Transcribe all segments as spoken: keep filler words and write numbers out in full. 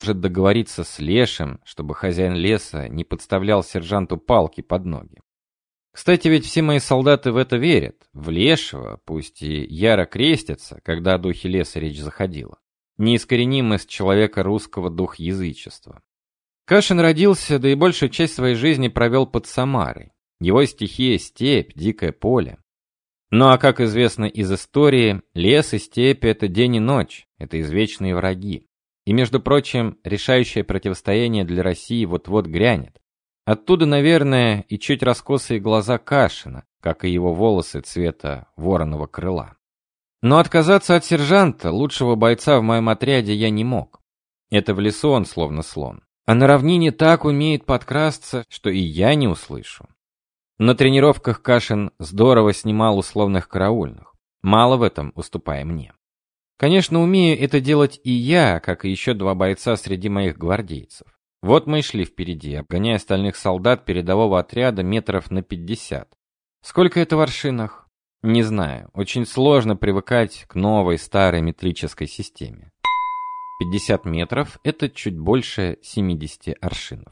может договориться с Лешим, чтобы хозяин леса не подставлял сержанту палки под ноги. Кстати, ведь все мои солдаты в это верят. В Лешего, пусть и яро крестятся, когда о духе леса речь заходила. Неискоренимость человека русского дух язычества. Кашин родился, да и большую часть своей жизни провел под Самарой. Его стихия — степь, дикое поле. Ну а как известно из истории, лес и степь — это день и ночь, это извечные враги. И, между прочим, решающее противостояние для России вот-вот грянет. Оттуда, наверное, и чуть раскосые глаза Кашина, как и его волосы цвета вороного крыла. Но отказаться от сержанта, лучшего бойца в моем отряде, я не мог. Это в лесу он словно слон. А на равнине так умеет подкрасться, что и я не услышу. На тренировках Кашин здорово снимал условных караульных, мало в этом уступая мне. Конечно, умею это делать и я, как и еще два бойца среди моих гвардейцев. Вот мы и шли впереди, обгоняя остальных солдат передового отряда метров на пятьдесят. Сколько это в аршинах? Не знаю, очень сложно привыкать к новой старой метрической системе. пятьдесят метров — это чуть больше семидесяти аршинов.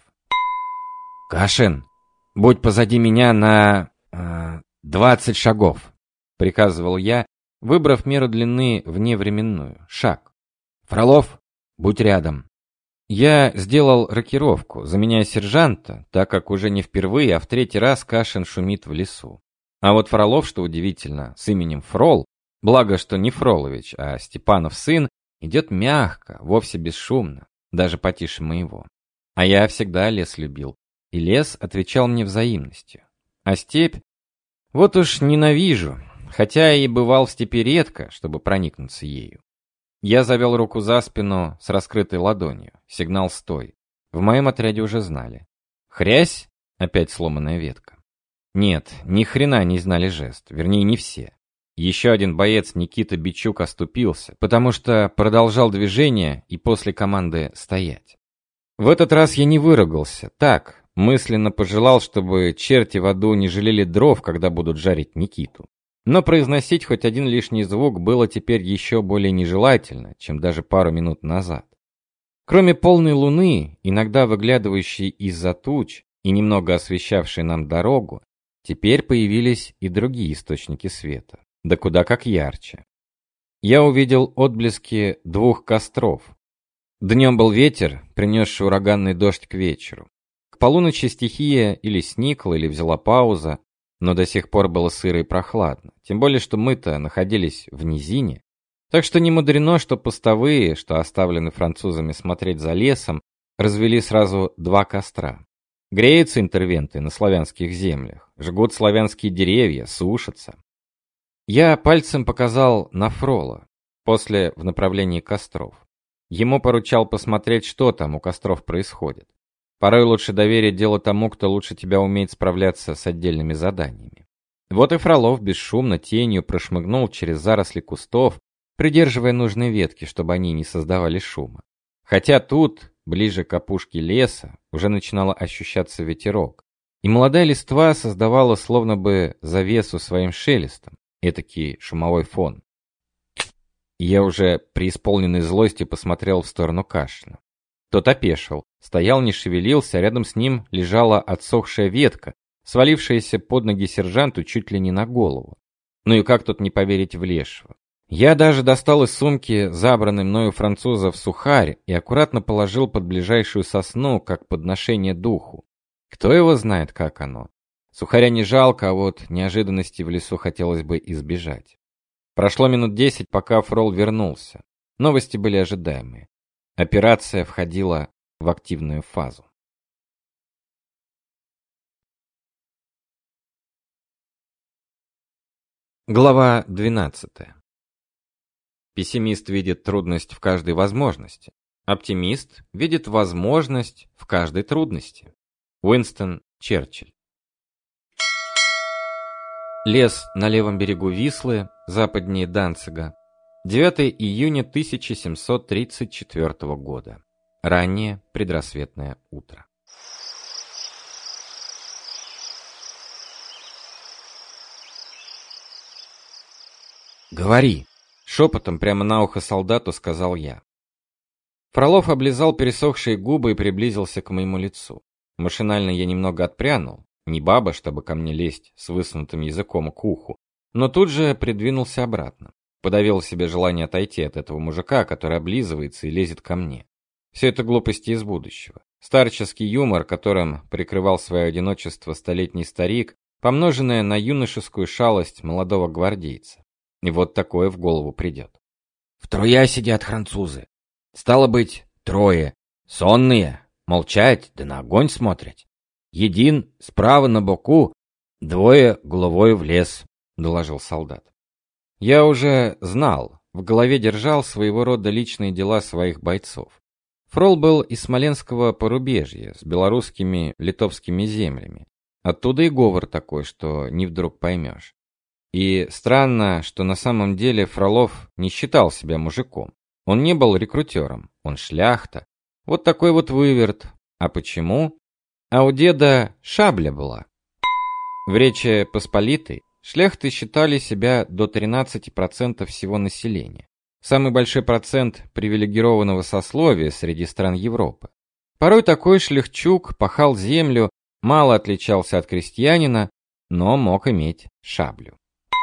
«Кашин, будь позади меня на... Э, двадцать шагов», — приказывал я, выбрав меру длины вневременную — шаг. «Фролов, будь рядом». Я сделал рокировку, заменяя сержанта, так как уже не впервые, а в третий раз Кашин шумит в лесу. А вот Фролов, что удивительно, с именем Фрол, благо что не Фролович, а Степанов сын, идет мягко, вовсе бесшумно, даже потише моего. А я всегда лес любил, и лес отвечал мне взаимностью. А степь? Вот уж ненавижу, хотя и бывал в степи редко, чтобы проникнуться ею. Я завел руку за спину с раскрытой ладонью. Сигнал «стой». В моем отряде уже знали. Хрясь, опять сломанная ветка. Нет, ни хрена не знали жест, вернее не все. Еще один боец, Никита Бичук, оступился, потому что продолжал движение и после команды «стоять». В этот раз я не выругался, так, мысленно пожелал, чтобы черти в аду не жалели дров, когда будут жарить Никиту. Но произносить хоть один лишний звук было теперь еще более нежелательно, чем даже пару минут назад. Кроме полной луны, иногда выглядывающей из-за туч и немного освещавшей нам дорогу, теперь появились и другие источники света, да куда как ярче. Я увидел отблески двух костров. Днем был ветер, принесший ураганный дождь к вечеру. К полуночи стихия или сникла, или взяла пауза, но до сих пор было сыро и прохладно, тем более, что мы-то находились в низине, так что не мудрено, что постовые, что оставлены французами смотреть за лесом, развели сразу два костра. Греются интервенты на славянских землях, жгут славянские деревья, сушатся. Я пальцем показал на Фрола, после в направлении костров. Ему поручал посмотреть, что там у костров происходит. Порой лучше доверить дело тому, кто лучше тебя умеет справляться с отдельными заданиями. Вот и Фролов бесшумно тенью прошмыгнул через заросли кустов, придерживая нужные ветки, чтобы они не создавали шума. Хотя тут, ближе к опушке леса, уже начинало ощущаться ветерок, и молодая листва создавала словно бы завесу своим шелестом, этакий шумовой фон. Я уже преисполненной злости посмотрел в сторону Кашина. Тот опешил, стоял, не шевелился, а рядом с ним лежала отсохшая ветка, свалившаяся под ноги сержанту чуть ли не на голову. Ну и как тут не поверить в Лешего? Я даже достал из сумки забранный мною французов сухарь и аккуратно положил под ближайшую сосну, как подношение духу. Кто его знает, как оно? Сухаря не жалко, а вот неожиданности в лесу хотелось бы избежать. Прошло минут десять, пока Фрол вернулся. Новости были ожидаемые. Операция входила в активную фазу. Глава двенадцатая. Пессимист видит трудность в каждой возможности. Оптимист видит возможность в каждой трудности. Уинстон Черчилль. Лес на левом берегу Вислы, западнее Данцига. девятого июня тысяча семьсот тридцать четвёртого года. Раннее предрассветное утро. «Говори!» — шепотом прямо на ухо солдату сказал я. Фролов облизал пересохшие губы и приблизился к моему лицу. Машинально я немного отпрянул, не баба, чтобы ко мне лезть с высунутым языком к уху, но тут же придвинулся обратно. Подавил себе желание отойти от этого мужика, который облизывается и лезет ко мне. Все это глупости из будущего. Старческий юмор, которым прикрывал свое одиночество столетний старик, помноженное на юношескую шалость молодого гвардейца. И вот такое в голову придет. В троя сидят французы. Стало быть, трое. Сонные, молчать, да на огонь смотрят. Един справа на боку, двое головой в лес, доложил солдат. Я уже знал, в голове держал своего рода личные дела своих бойцов. Фрол был из Смоленского порубежья, с белорусскими, литовскими землями. Оттуда и говор такой, что не вдруг поймешь. И странно, что на самом деле Фролов не считал себя мужиком. Он не был рекрутером, он шляхта. Вот такой вот выверт. А почему? А у деда шабля была. В Речи Посполитой шляхты считали себя до тринадцати процентов всего населения. Самый большой процент привилегированного сословия среди стран Европы. Порой такой шляхчук пахал землю, мало отличался от крестьянина, но мог иметь шаблю.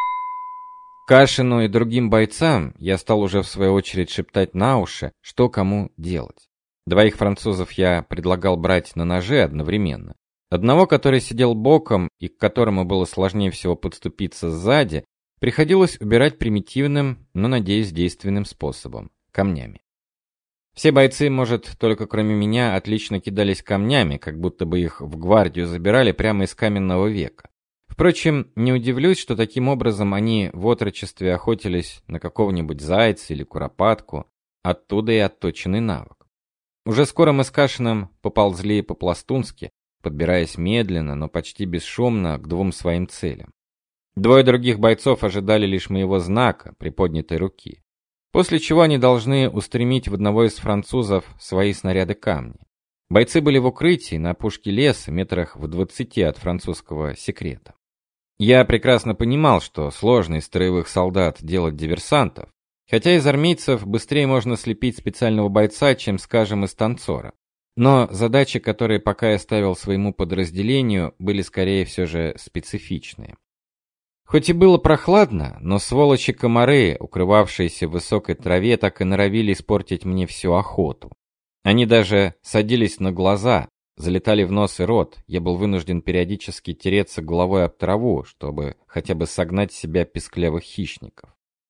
Кашину и другим бойцам я стал уже в свою очередь шептать на уши, что кому делать. Двоих французов я предлагал брать на ножи одновременно. Одного, который сидел боком и к которому было сложнее всего подступиться сзади, приходилось убирать примитивным, но, надеюсь, действенным способом – камнями. Все бойцы, может, только кроме меня, отлично кидались камнями, как будто бы их в гвардию забирали прямо из каменного века. Впрочем, не удивлюсь, что таким образом они в отрочестве охотились на какого-нибудь зайца или куропатку, оттуда и отточенный навык. Уже скоро мы с Кашиным поползли по-пластунски, подбираясь медленно, но почти бесшумно к двум своим целям. Двое других бойцов ожидали лишь моего знака, приподнятой руки. После чего они должны устремить в одного из французов свои снаряды камни. Бойцы были в укрытии на опушке леса, метрах в двадцати от французского секрета. Я прекрасно понимал, что сложно из строевых солдат делать диверсантов, хотя из армейцев быстрее можно слепить специального бойца, чем, скажем, из танцора. Но задачи, которые пока я ставил своему подразделению, были скорее все же специфичные. Хоть и было прохладно, но сволочи-комары, укрывавшиеся в высокой траве, так и норовили испортить мне всю охоту. Они даже садились на глаза, залетали в нос и рот. Я был вынужден периодически тереться головой об траву, чтобы хотя бы согнать с себя песклявых хищников.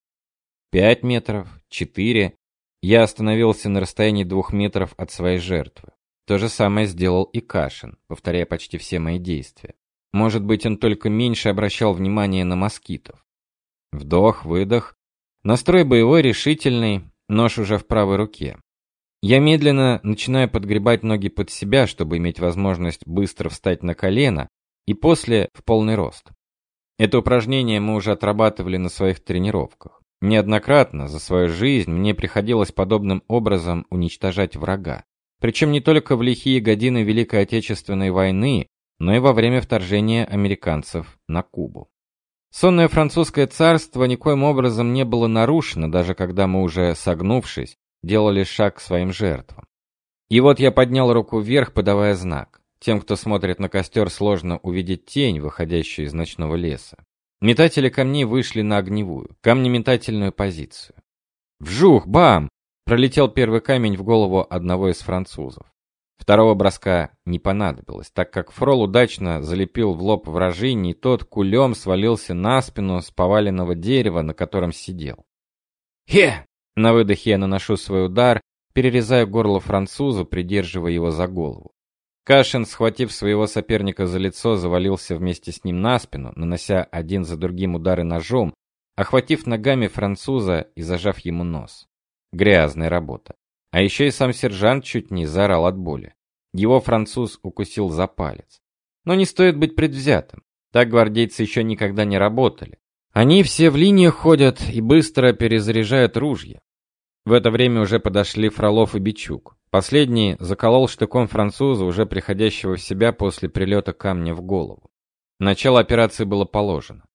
Пять метров, четыре. Я остановился на расстоянии двух метров от своей жертвы. То же самое сделал и Кашин, повторяя почти все мои действия. Может быть, он только меньше обращал внимание на москитов. Вдох, выдох. Настрой боевой, решительный, нож уже в правой руке. Я медленно начинаю подгребать ноги под себя, чтобы иметь возможность быстро встать на колено, и после в полный рост. Это упражнение мы уже отрабатывали на своих тренировках. Неоднократно за свою жизнь мне приходилось подобным образом уничтожать врага. Причем не только в лихие годины Великой Отечественной войны, но и во время вторжения американцев на Кубу. Сонное французское царство никоим образом не было нарушено, даже когда мы уже, согнувшись, делали шаг к своим жертвам. И вот я поднял руку вверх, подавая знак. Тем, кто смотрит на костер, сложно увидеть тень, выходящую из ночного леса. Метатели камней вышли на огневую, камнеметательную позицию. Вжух, бам! Пролетел первый камень в голову одного из французов. Второго броска не понадобилось, так как Фрол удачно залепил в лоб вражине, и тот кулем свалился на спину с поваленного дерева, на котором сидел. «Хе!» На выдохе я наношу свой удар, перерезая горло французу, придерживая его за голову. Кашин, схватив своего соперника за лицо, завалился вместе с ним на спину, нанося один за другим удары ножом, охватив ногами француза и зажав ему нос. Грязная работа. А еще и сам сержант чуть не заорал от боли. Его француз укусил за палец. Но не стоит быть предвзятым. Так гвардейцы еще никогда не работали. Они все в линиях ходят и быстро перезаряжают ружья. В это время уже подошли Фролов и Бичук. Последний заколол штыком француза, уже приходящего в себя после прилета камня в голову. Начало операции было положено.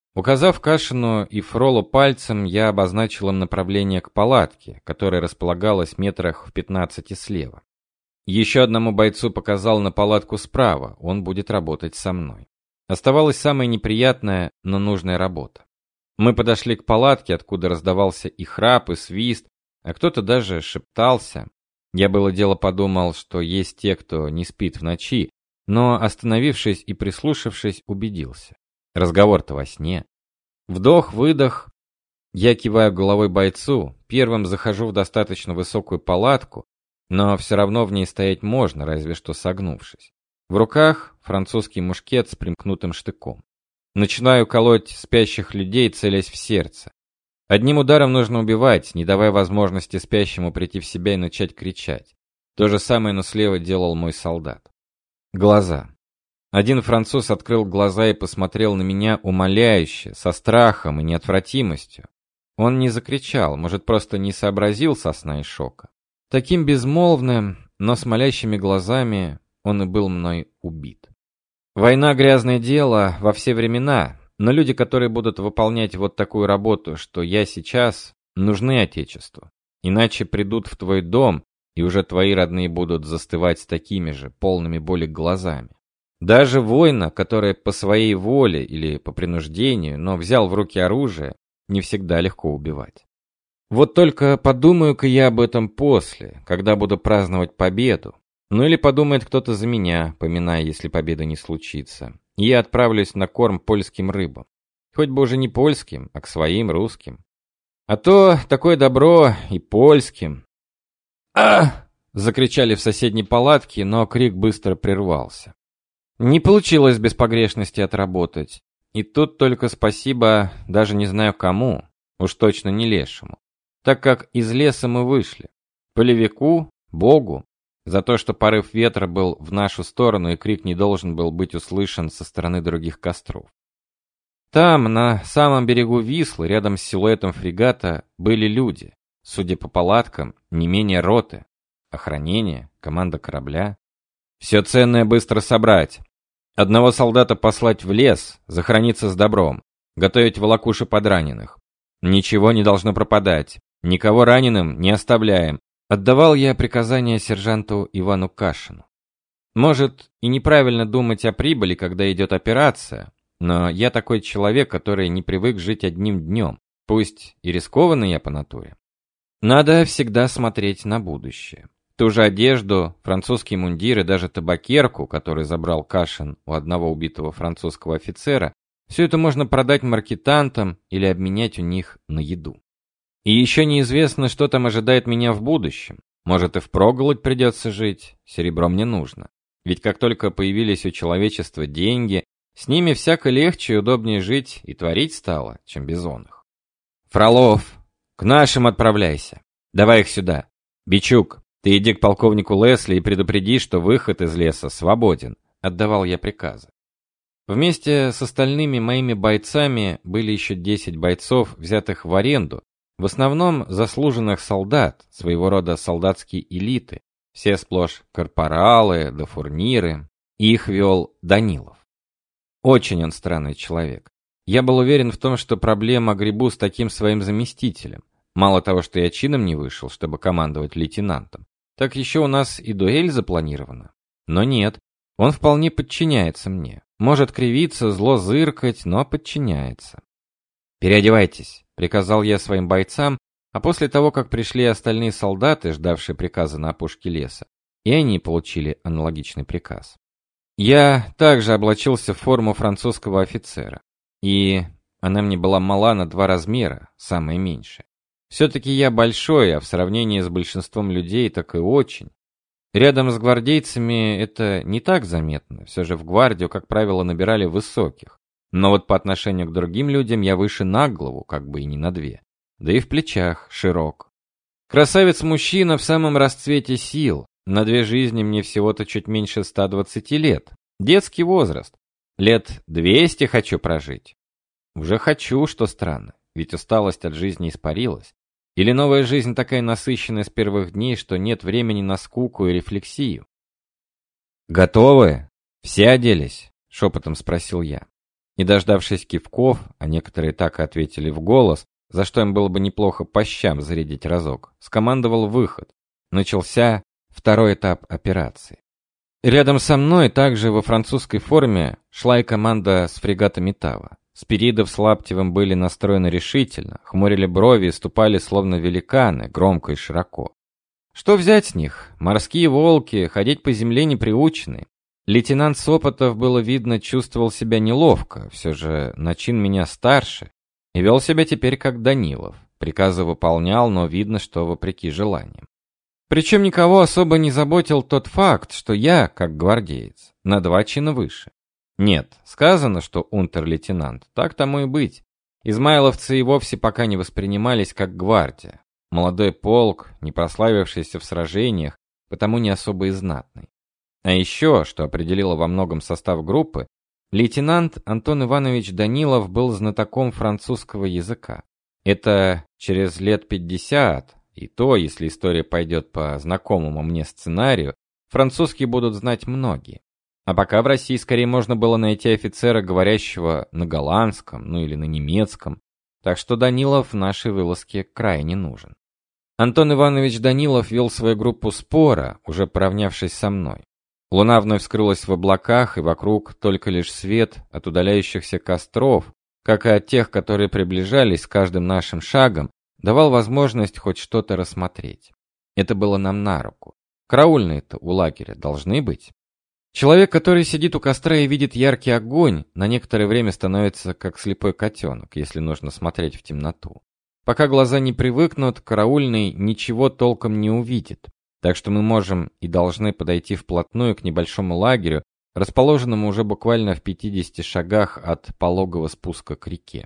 Указав Кашину и Фролу пальцем, я обозначил им направление к палатке, которая располагалась метрах в пятнадцати слева. Еще одному бойцу показал на палатку справа, он будет работать со мной. Оставалась самая неприятная, но нужная работа. Мы подошли к палатке, откуда раздавался и храп, и свист, а кто-то даже шептался. Я было дело подумал, что есть те, кто не спит в ночи, но, остановившись и прислушавшись, убедился. Разговор-то во сне. Вдох-выдох. Я киваю головой бойцу, первым захожу в достаточно высокую палатку, но все равно в ней стоять можно, разве что согнувшись. В руках французский мушкет с примкнутым штыком. Начинаю колоть спящих людей, целясь в сердце. Одним ударом нужно убивать, не давая возможности спящему прийти в себя и начать кричать. То же самое, но слева делал мой солдат. Глаза. Один француз открыл глаза и посмотрел на меня умоляюще, со страхом и неотвратимостью. Он не закричал, может, просто не сообразил со сна и шока. Таким безмолвным, но с молящими глазами он и был мной убит. Война — грязное дело во все времена, но люди, которые будут выполнять вот такую работу, что я сейчас, нужны Отечеству. Иначе придут в твой дом, и уже твои родные будут застывать с такими же, полными боли глазами. Даже воина, который по своей воле или по принуждению, но взял в руки оружие, не всегда легко убивать. Вот только подумаю-ка я об этом после, когда буду праздновать победу. Ну или подумает кто-то за меня, поминая, если победа не случится. И я отправлюсь на корм польским рыбам. Хоть бы уже не польским, а к своим русским. А то такое добро и польским. «Ах!» — закричали в соседней палатке, но крик быстро прервался. Не получилось без погрешности отработать. И тут только спасибо, даже не знаю кому, уж точно не лешему. Так как из леса мы вышли. Полевику, Богу, за то, что порыв ветра был в нашу сторону и крик не должен был быть услышан со стороны других костров. Там, на самом берегу Вислы, рядом с силуэтом фрегата, были люди. Судя по палаткам, не менее роты. Охранение, команда корабля. Все ценное быстро собрать. Одного солдата послать в лес, захорониться с добром. Готовить волокуши под раненых. Ничего не должно пропадать. Никого раненым не оставляем. Отдавал я приказание сержанту Ивану Кашину. Может, и неправильно думать о прибыли, когда идет операция, но я такой человек, который не привык жить одним днем, пусть и рискованный я по натуре. Надо всегда смотреть на будущее. Ту же одежду, французский мундир и даже табакерку, который забрал Кашин у одного убитого французского офицера, все это можно продать маркетантам или обменять у них на еду. И еще неизвестно, что там ожидает меня в будущем. Может, и впроголодь придется жить, серебро мне нужно. Ведь как только появились у человечества деньги, с ними всяко легче и удобнее жить и творить стало, чем без оных. Фролов, к нашим отправляйся. Давай их сюда. Бичук, ты иди к полковнику Лесли и предупреди, что выход из леса свободен. Отдавал я приказы. Вместе с остальными моими бойцами были еще десять бойцов, взятых в аренду, в основном заслуженных солдат, своего рода солдатские элиты, все сплошь корпоралы да фурниры, и их вел Данилов. Очень он странный человек. Я был уверен в том, что проблема гребу с таким своим заместителем. Мало того, что я чином не вышел, чтобы командовать лейтенантом, так еще у нас и дуэль запланирована. Но нет, он вполне подчиняется мне. Может кривиться, зло зыркать, но подчиняется. «Переодевайтесь», — приказал я своим бойцам, а после того, как пришли остальные солдаты, ждавшие приказа на опушке леса, и они получили аналогичный приказ. Я также облачился в форму французского офицера, и она мне была мала на два размера, самое меньшее. Все-таки я большой, а в сравнении с большинством людей так и очень. Рядом с гвардейцами это не так заметно, все же в гвардию, как правило, набирали высоких. Но вот по отношению к другим людям я выше на голову, как бы и не на две. Да и в плечах широк. Красавец-мужчина в самом расцвете сил. На две жизни мне всего-то чуть меньше ста двадцати лет. Детский возраст. Лет двести хочу прожить. Уже хочу, что странно, ведь усталость от жизни испарилась. Или новая жизнь такая насыщенная с первых дней, что нет времени на скуку и рефлексию. «Готовы? Все оделись?» — шепотом спросил я. И, дождавшись кивков, а некоторые так и ответили в голос, за что им было бы неплохо по щам зарядить разок, скомандовал выход. Начался второй этап операции. Рядом со мной, также во французской форме, шла и команда с фрегата Метава. Спиридов с Лаптевым были настроены решительно, хмурили брови и ступали словно великаны, громко и широко. Что взять с них? Морские волки, ходить по земле не приучены. Лейтенант Сопотов, было видно, чувствовал себя неловко, все же начин меня старше, и вел себя теперь как Данилов. Приказы выполнял, но видно, что вопреки желаниям. Причем никого особо не заботил тот факт, что я, как гвардеец, на два чина выше. Нет, сказано, что унтер-лейтенант, так тому и быть. Измайловцы и вовсе пока не воспринимались как гвардия. Молодой полк, не прославившийся в сражениях, потому не особо и знатный. А еще, что определило во многом состав группы, лейтенант Антон Иванович Данилов был знатоком французского языка. Это через лет пятьдесят, и то, если история пойдет по знакомому мне сценарию, французский будут знать многие. А пока в России скорее можно было найти офицера, говорящего на голландском, ну или на немецком, так что Данилов в нашей вылазке крайне нужен. Антон Иванович Данилов вел свою группу спора, уже поравнявшись со мной. Луна вновь скрылась в облаках, и вокруг только лишь свет от удаляющихся костров, как и от тех, которые приближались с каждым нашим шагом, давал возможность хоть что-то рассмотреть. Это было нам на руку. Караульные-то у лагеря должны быть. Человек, который сидит у костра и видит яркий огонь, на некоторое время становится как слепой котенок, если нужно смотреть в темноту. Пока глаза не привыкнут, караульный ничего толком не увидит. Так что мы можем и должны подойти вплотную к небольшому лагерю, расположенному уже буквально в пятидесяти шагах от пологого спуска к реке.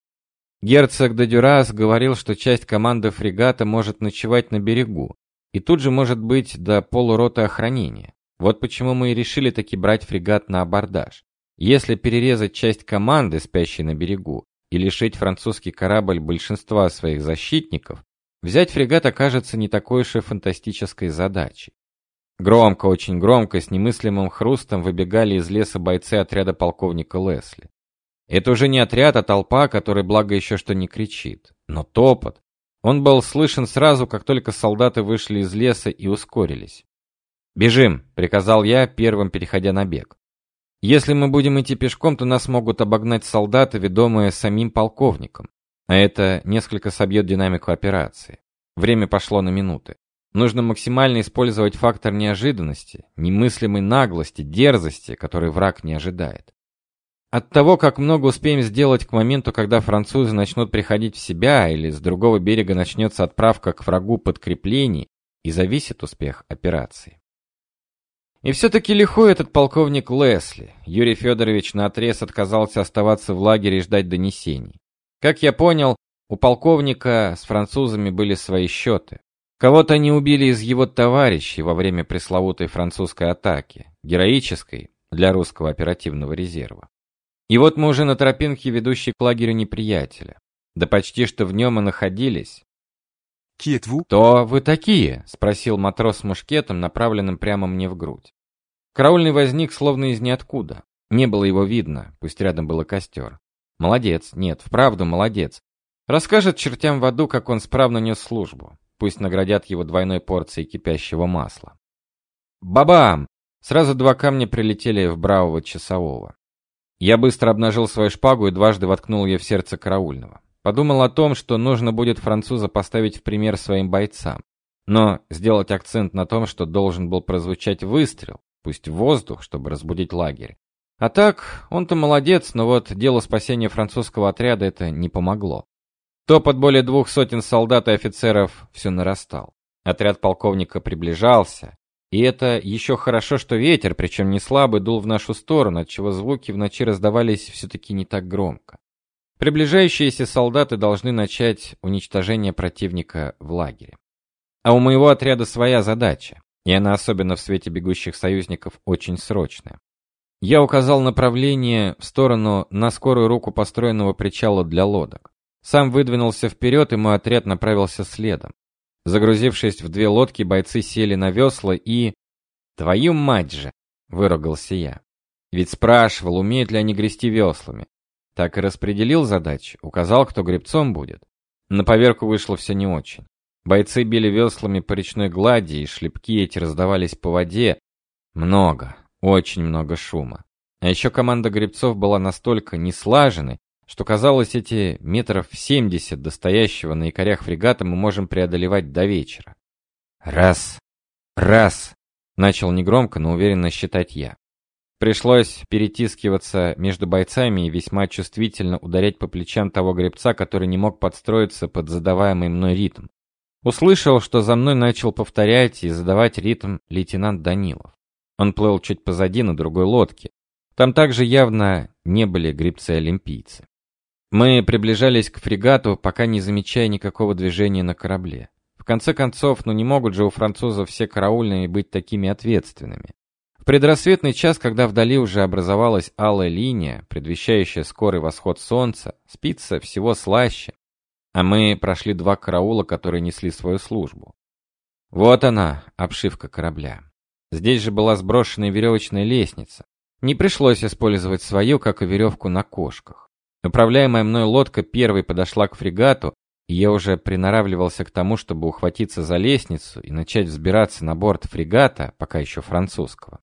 Герцог де Дюрас говорил, что часть команды фрегата может ночевать на берегу, и тут же может быть до полуроты охранения. Вот почему мы и решили таки брать фрегат на абордаж. Если перерезать часть команды, спящей на берегу, и лишить французский корабль большинства своих защитников, взять фрегат окажется не такой уж и фантастической задачей. Громко, очень громко, с немыслимым хрустом выбегали из леса бойцы отряда полковника Лесли. Это уже не отряд, а толпа, которая, благо, еще что не кричит. Но топот. Он был слышен сразу, как только солдаты вышли из леса и ускорились. «Бежим!» — приказал я, первым переходя на бег. «Если мы будем идти пешком, то нас могут обогнать солдаты, ведомые самим полковником. А это несколько собьет динамику операции. Время пошло на минуты. Нужно максимально использовать фактор неожиданности, немыслимой наглости, дерзости, который враг не ожидает. От того, как много успеем сделать к моменту, когда французы начнут приходить в себя или с другого берега начнется отправка к врагу подкреплений, и зависит успех операции. И все-таки лихой этот полковник Лесли. Юрий Федорович наотрез отказался оставаться в лагере и ждать донесений. Как я понял, у полковника с французами были свои счеты. Кого-то они убили из его товарищей во время пресловутой французской атаки, героической для русского оперативного резерва. И вот мы уже на тропинке, ведущей к лагерю неприятеля. Да почти что в нем и находились. «Qui êtes-vous?» «Кто вы такие?» — спросил матрос с мушкетом, направленным прямо мне в грудь. Караульный возник словно из ниоткуда. Не было его видно, пусть рядом был и костер. Молодец, нет, вправду молодец. Расскажет чертям в аду, как он справно нес службу. Пусть наградят его двойной порцией кипящего масла. Бабам! Сразу два камня прилетели в бравого часового. Я быстро обнажил свою шпагу и дважды воткнул ее в сердце караульного. Подумал о том, что нужно будет француза поставить в пример своим бойцам. Но сделать акцент на том, что должен был прозвучать выстрел, пусть в воздух, чтобы разбудить лагерь. А так, он-то молодец, но вот дело спасения французского отряда это не помогло. Топот более двух сотен солдат и офицеров все нарастал. Отряд полковника приближался, и это еще хорошо, что ветер, причем не слабый, дул в нашу сторону, отчего звуки в ночи раздавались все-таки не так громко. Приближающиеся солдаты должны начать уничтожение противника в лагере. А у моего отряда своя задача, и она особенно в свете бегущих союзников очень срочная. Я указал направление в сторону на скорую руку построенного причала для лодок. Сам выдвинулся вперед, и мой отряд направился следом. Загрузившись в две лодки, бойцы сели на весла и... «Твою мать же!» — выругался я. Ведь спрашивал, умеют ли они грести веслами. Так и распределил задачи, указал, кто гребцом будет. На поверку вышло все не очень. Бойцы били веслами по речной глади, и шлепки эти раздавались по воде. Много, очень много шума. А еще команда гребцов была настолько неслаженной, что казалось, эти метров семьдесят до стоящего на якорях фрегата мы можем преодолевать до вечера. Раз, раз, начал негромко, но уверенно считать я. Пришлось перетискиваться между бойцами и весьма чувствительно ударять по плечам того гребца, который не мог подстроиться под задаваемый мной ритм. Услышал, что за мной начал повторять и задавать ритм лейтенант Данилов. Он плыл чуть позади на другой лодке. Там также явно не были гребцы-олимпийцы. Мы приближались к фрегату, пока не замечая никакого движения на корабле. В конце концов, ну не могут же у французов все караульные быть такими ответственными. В предрассветный час, когда вдали уже образовалась алая линия, предвещающая скорый восход солнца, спится всего слаще, а мы прошли два караула, которые несли свою службу. Вот она, обшивка корабля. Здесь же была сброшенная веревочная лестница. Не пришлось использовать свою, как и веревку на кошках. Управляемая мной лодка первой подошла к фрегату, и я уже приноравливался к тому, чтобы ухватиться за лестницу и начать взбираться на борт фрегата, пока еще французского.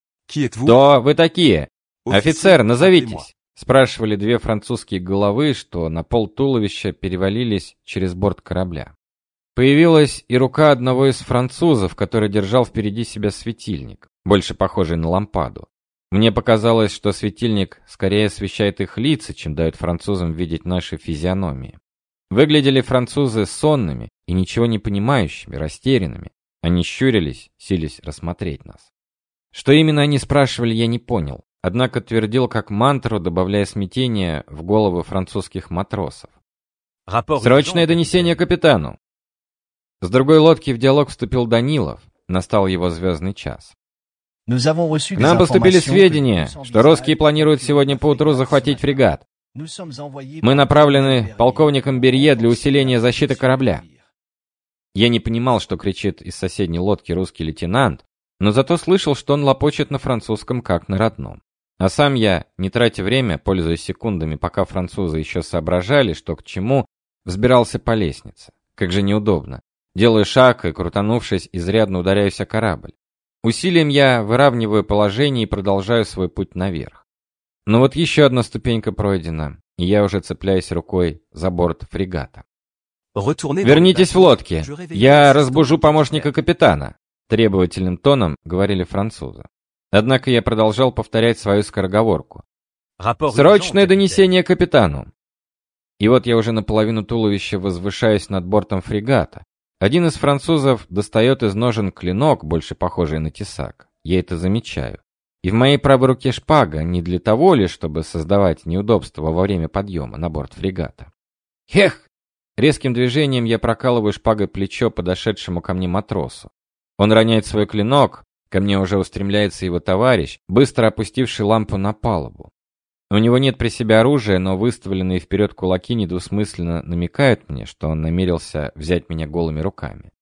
«Кто вы такие? Офицер, назовитесь!» Спрашивали две французские головы, что на пол туловища перевалились через борт корабля. Появилась и рука одного из французов, который держал впереди себя светильник, больше похожий на лампаду. Мне показалось, что светильник скорее освещает их лица, чем дает французам видеть наши физиономии. Выглядели французы сонными и ничего не понимающими, растерянными. Они щурились, сились рассмотреть нас. Что именно они спрашивали, я не понял, однако твердил как мантру, добавляя смятения в головы французских матросов. «Срочное донесение капитану!» С другой лодки в диалог вступил Данилов. Настал его звездный час. К нам поступили сведения, что русские планируют сегодня поутру захватить фрегат. Мы направлены полковником Берье для усиления защиты корабля. Я не понимал, что кричит из соседней лодки русский лейтенант, но зато слышал, что он лопочет на французском, как на родном. А сам я, не тратя время, пользуясь секундами, пока французы еще соображали, что к чему, взбирался по лестнице. Как же неудобно. Делаю шаг и, крутанувшись, изрядно ударяюсь о корабль. Усилием я выравниваю положение и продолжаю свой путь наверх. Но вот еще одна ступенька пройдена, и я уже цепляюсь рукой за борт фрегата. «Вернитесь в лодке, я разбужу помощника капитана», требовательным тоном говорили французы. Однако я продолжал повторять свою скороговорку. «Срочное донесение капитану!» И вот я уже наполовину туловища возвышаюсь над бортом фрегата. Один из французов достает из ножен клинок, больше похожий на тесак. Я это замечаю. И в моей правой руке шпага, не для того ли, чтобы создавать неудобства во время подъема на борт фрегата. Хех! Резким движением я прокалываю шпагой плечо подошедшему ко мне матросу. Он роняет свой клинок, ко мне уже устремляется его товарищ, быстро опустивший лампу на палубу. У него нет при себе оружия, но выставленные вперед кулаки недвусмысленно намекают мне, что он намерился взять меня голыми руками.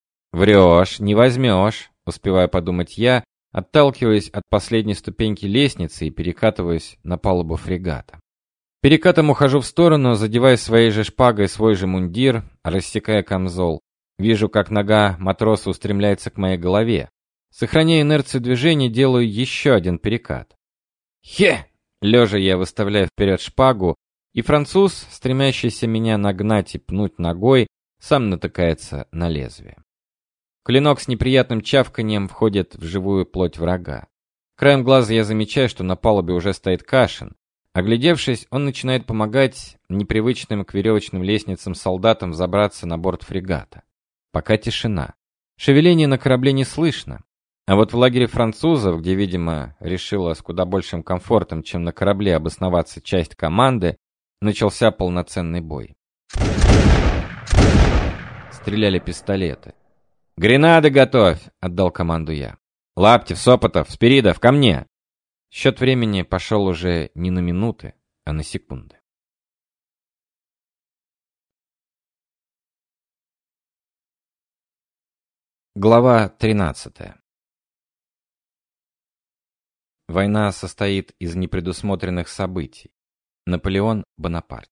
«Врешь, не возьмешь», — успеваю подумать я, отталкиваясь от последней ступеньки лестницы и перекатываясь на палубу фрегата. Перекатом ухожу в сторону, задевая своей же шпагой свой же мундир, рассекая камзол. Вижу, как нога матроса устремляется к моей голове. Сохраняя инерцию движения, делаю еще один перекат. Хе! Лежа я выставляю вперед шпагу, и француз, стремящийся меня нагнать и пнуть ногой, сам натыкается на лезвие. Клинок с неприятным чавканием входит в живую плоть врага. Краем глаза я замечаю, что на палубе уже стоит Кашин. Оглядевшись, он начинает помогать непривычным к веревочным лестницам солдатам забраться на борт фрегата. Пока тишина. Шевеления на корабле не слышно. А вот в лагере французов, где, видимо, решила с куда большим комфортом, чем на корабле, обосноваться часть команды, начался полноценный бой. Стреляли пистолеты. «Гренады готовь!» — отдал команду я. «Лаптев, Сопотов, Спиридов, ко мне!» Счет времени пошел уже не на минуты, а на секунды. Глава тринадцатая. Война состоит из непредусмотренных событий. Наполеон Бонапарт.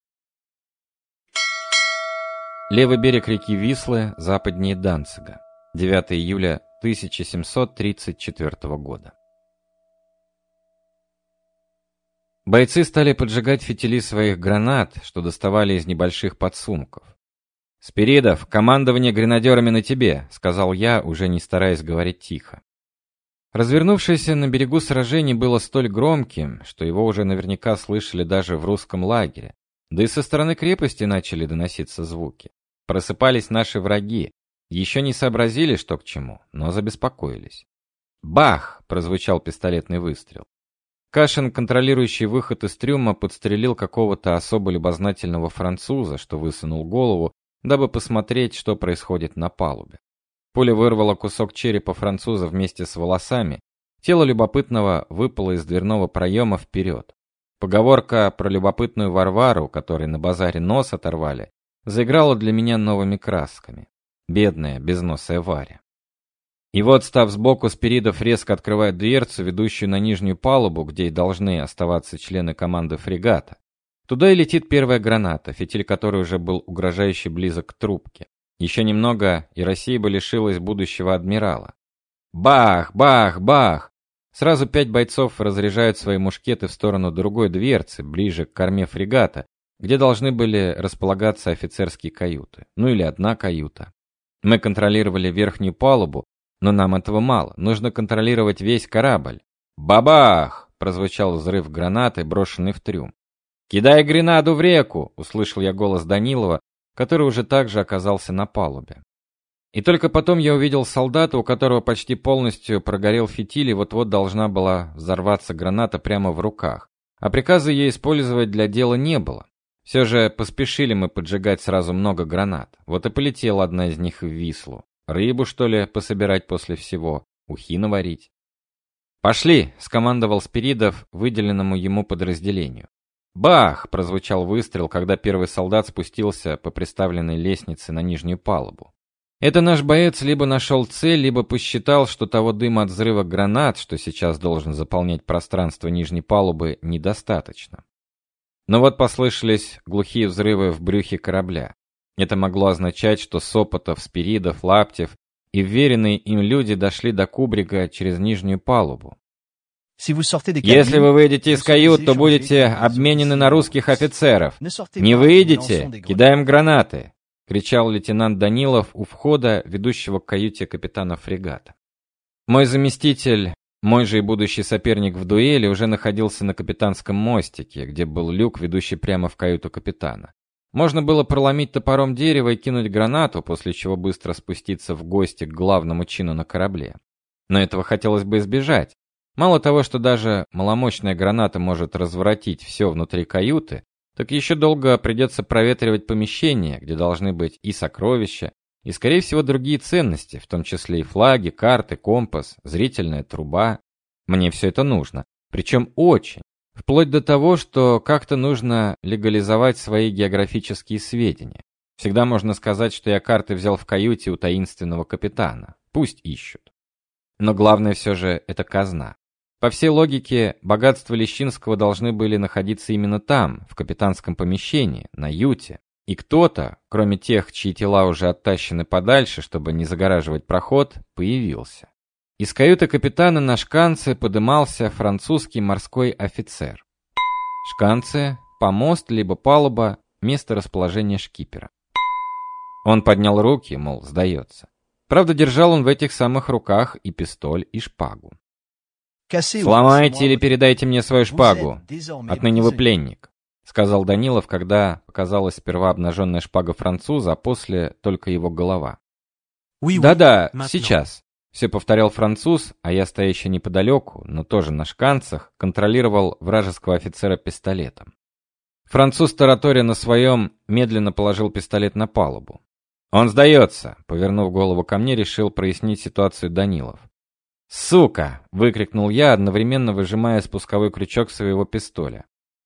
Левый берег реки Вислы, западнее Данцига. девятого июля тысяча семьсот тридцать четвёртого года. Бойцы стали поджигать фитили своих гранат, что доставали из небольших подсумков. «Спиридов, командование гренадерами на тебе», — сказал я, уже не стараясь говорить тихо. Развернувшееся на берегу сражение было столь громким, что его уже наверняка слышали даже в русском лагере, да и со стороны крепости начали доноситься звуки. Просыпались наши враги, еще не сообразили, что к чему, но забеспокоились. «Бах!» — прозвучал пистолетный выстрел. Кашин, контролирующий выход из трюма, подстрелил какого-то особо любознательного француза, что высунул голову, дабы посмотреть, что происходит на палубе. Пуля вырвала кусок черепа француза вместе с волосами, тело любопытного выпало из дверного проема вперед. Поговорка про любопытную Варвару, которой на базаре нос оторвали, заиграла для меня новыми красками. Бедная, безносая Варя. И вот, став сбоку, Спиридов резко открывает дверцу, ведущую на нижнюю палубу, где и должны оставаться члены команды фрегата. Туда и летит первая граната, фитиль которой уже был угрожающе близок к трубке. Еще немного, и Россия бы лишилась будущего адмирала. Бах, бах, бах! Сразу пять бойцов разряжают свои мушкеты в сторону другой дверцы, ближе к корме фрегата, где должны были располагаться офицерские каюты. Ну или одна каюта. Мы контролировали верхнюю палубу, но нам этого мало. Нужно контролировать весь корабль. Бабах! Прозвучал взрыв гранаты, брошенный в трюм. «Кидай гренаду в реку!» — услышал я голос Данилова, который уже также оказался на палубе. И только потом я увидел солдата, у которого почти полностью прогорел фитиль, и вот-вот должна была взорваться граната прямо в руках. А приказа ее использовать для дела не было. Все же поспешили мы поджигать сразу много гранат. Вот и полетела одна из них в Вислу. Рыбу, что ли, пособирать после всего? Ухи наварить? «Пошли!» — скомандовал Спиридов выделенному ему подразделению. «Бах!» — прозвучал выстрел, когда первый солдат спустился по приставленной лестнице на нижнюю палубу. Это наш боец либо нашел цель, либо посчитал, что того дыма от взрыва гранат, что сейчас должен заполнять пространство нижней палубы, недостаточно. Но вот послышались глухие взрывы в брюхе корабля. Это могло означать, что Сопотов, Спиридов, Лаптев и вверенные им люди дошли до кубрика через нижнюю палубу. «Если вы выйдете из кают, то будете обменены на русских офицеров. Не выйдете? Кидаем гранаты!» — кричал лейтенант Данилов у входа, ведущего к каюте капитана фрегата. Мой заместитель, мой же и будущий соперник в дуэли, уже находился на капитанском мостике, где был люк, ведущий прямо в каюту капитана. Можно было проломить топором дерево и кинуть гранату, после чего быстро спуститься в гости к главному чину на корабле. Но этого хотелось бы избежать. Мало того, что даже маломощная граната может разворотить все внутри каюты, так еще долго придется проветривать помещение, где должны быть и сокровища, и, скорее всего, другие ценности, в том числе и флаги, карты, компас, зрительная труба. Мне все это нужно, причем очень. Вплоть до того, что как-то нужно легализовать свои географические сведения. Всегда можно сказать, что я карты взял в каюте у таинственного капитана. Пусть ищут. Но главное все же это казна. По всей логике, богатства Лещинского должны были находиться именно там, в капитанском помещении, на юте. И кто-то, кроме тех, чьи тела уже оттащены подальше, чтобы не загораживать проход, появился. Из каюты капитана на шканце подымался французский морской офицер. Шканцы, помост либо палуба, место расположения шкипера. Он поднял руки, мол, сдается. Правда, держал он в этих самых руках и пистоль, и шпагу. «Сломайте или передайте мне свою шпагу. Отныне вы пленник», — сказал Данилов, когда показалась сперва обнаженная шпага француза, а после только его голова. «Да-да, сейчас», — все повторял француз, а я, стоящий неподалеку, но тоже на шканцах, контролировал вражеского офицера пистолетом. Француз, тараторя на своем, медленно положил пистолет на палубу. «Он сдается», — повернув голову ко мне, решил прояснить ситуацию Данилов. «Сука!» — выкрикнул я, одновременно выжимая спусковой крючок своего пистоля.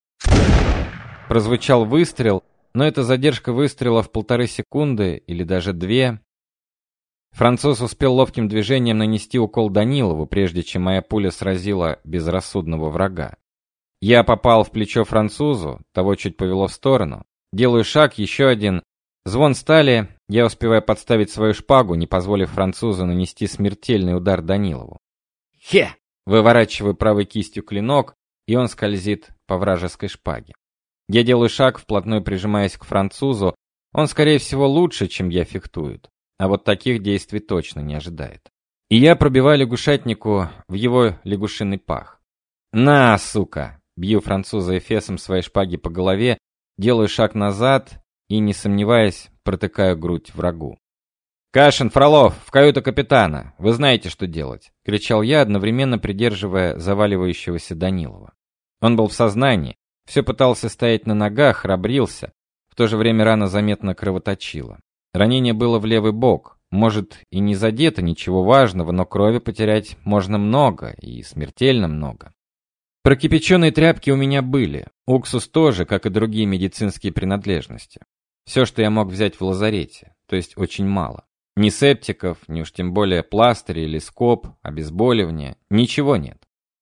Прозвучал выстрел, но эта задержка выстрела в полторы секунды или даже две. Француз успел ловким движением нанести укол Данилову, прежде чем моя пуля сразила безрассудного врага. Я попал в плечо французу, того чуть повело в сторону. Делаю шаг, еще один. Звон стали, я успеваю подставить свою шпагу, не позволив французу нанести смертельный удар Данилову. Хе! Выворачиваю правой кистью клинок, и он скользит по вражеской шпаге. Я делаю шаг, вплотную прижимаясь к французу. Он, скорее всего, лучше, чем я, фехтует. А вот таких действий точно не ожидает. И я пробиваю лягушатнику в его лягушиный пах. «На, сука!» Бью француза эфесом своей шпаги по голове, делаю шаг назад и, не сомневаясь, протыкаю грудь врагу. «Кашин, Фролов, в каюту капитана! Вы знаете, что делать!» — кричал я, одновременно придерживая заваливающегося Данилова. Он был в сознании, все пытался стоять на ногах, храбрился. В то же время рана заметно кровоточила. Ранение было в левый бок. Может, и не задето ничего важного, но крови потерять можно много, и смертельно много. Прокипяченные тряпки у меня были. Уксус тоже, как и другие медицинские принадлежности. Все, что я мог взять в лазарете, то есть очень мало. Ни септиков, ни уж тем более пластыря или скоб, обезболивания, ничего нет.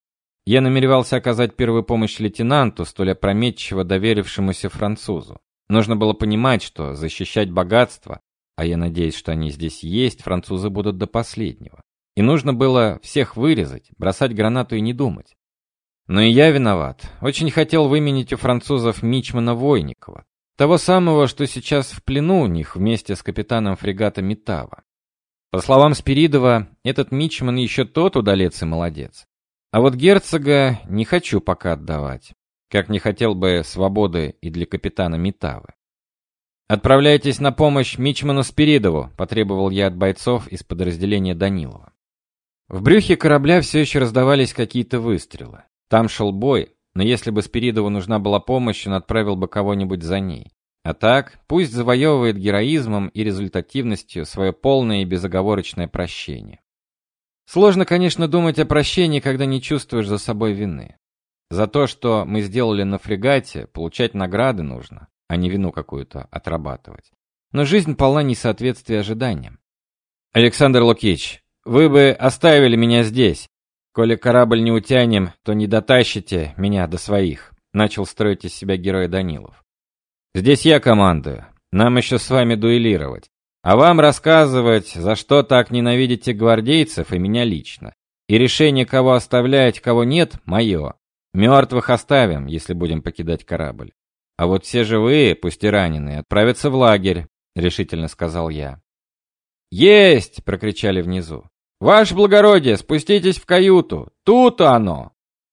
Я намеревался оказать первую помощь лейтенанту, столь опрометчиво доверившемуся французу. Нужно было понимать, что защищать богатство, а я надеюсь, что они здесь есть, французы будут до последнего. И нужно было всех вырезать, бросать гранату и не думать. Но и я виноват. Очень хотел выменить у французов мичмана Войникова. Того самого, что сейчас в плену у них вместе с капитаном фрегата Метава. По словам Спиридова, этот мичман еще тот удалец и молодец. А вот герцога не хочу пока отдавать. Как не хотел бы свободы и для капитана Метавы. «Отправляйтесь на помощь мичману Спиридову», — потребовал я от бойцов из подразделения Данилова. В брюхе корабля все еще раздавались какие-то выстрелы. Там шел бой, но если бы Спиридову нужна была помощь, он отправил бы кого-нибудь за ней. А так, пусть завоевывает героизмом и результативностью свое полное и безоговорочное прощение. Сложно, конечно, думать о прощении, когда не чувствуешь за собой вины. За то, что мы сделали на фрегате, получать награды нужно, а не вину какую-то отрабатывать. Но жизнь полна несоответствия ожиданиям. «Александр Лукич, вы бы оставили меня здесь. Коли корабль не утянем, то не дотащите меня до своих», — начал строить из себя героя Данилов. «Здесь я командую. Нам еще с вами дуэлировать. А вам рассказывать, за что так ненавидите гвардейцев и меня лично. И решение, кого оставлять, кого нет, мое. Мертвых оставим, если будем покидать корабль. А вот все живые, пусть и раненые, отправятся в лагерь», — решительно сказал я. «Есть!» — прокричали внизу. «Ваше благородие, спуститесь в каюту! Тут-то оно!»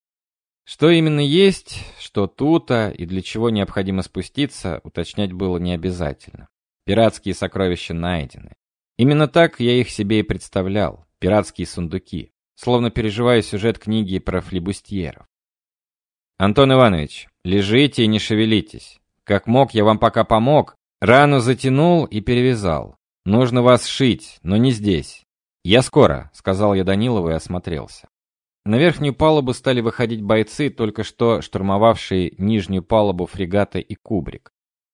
Что именно есть, что тут-то и для чего необходимо спуститься, уточнять было не обязательно. Пиратские сокровища найдены. Именно так я их себе и представлял. Пиратские сундуки. Словно переживая сюжет книги про флибустьеров. «Антон Иванович, лежите и не шевелитесь. Как мог, я вам пока помог. Рану затянул и перевязал. Нужно вас шить, но не здесь. «Я скоро», — сказал я Данилову и осмотрелся. На верхнюю палубу стали выходить бойцы, только что штурмовавшие нижнюю палубу фрегата и кубрик.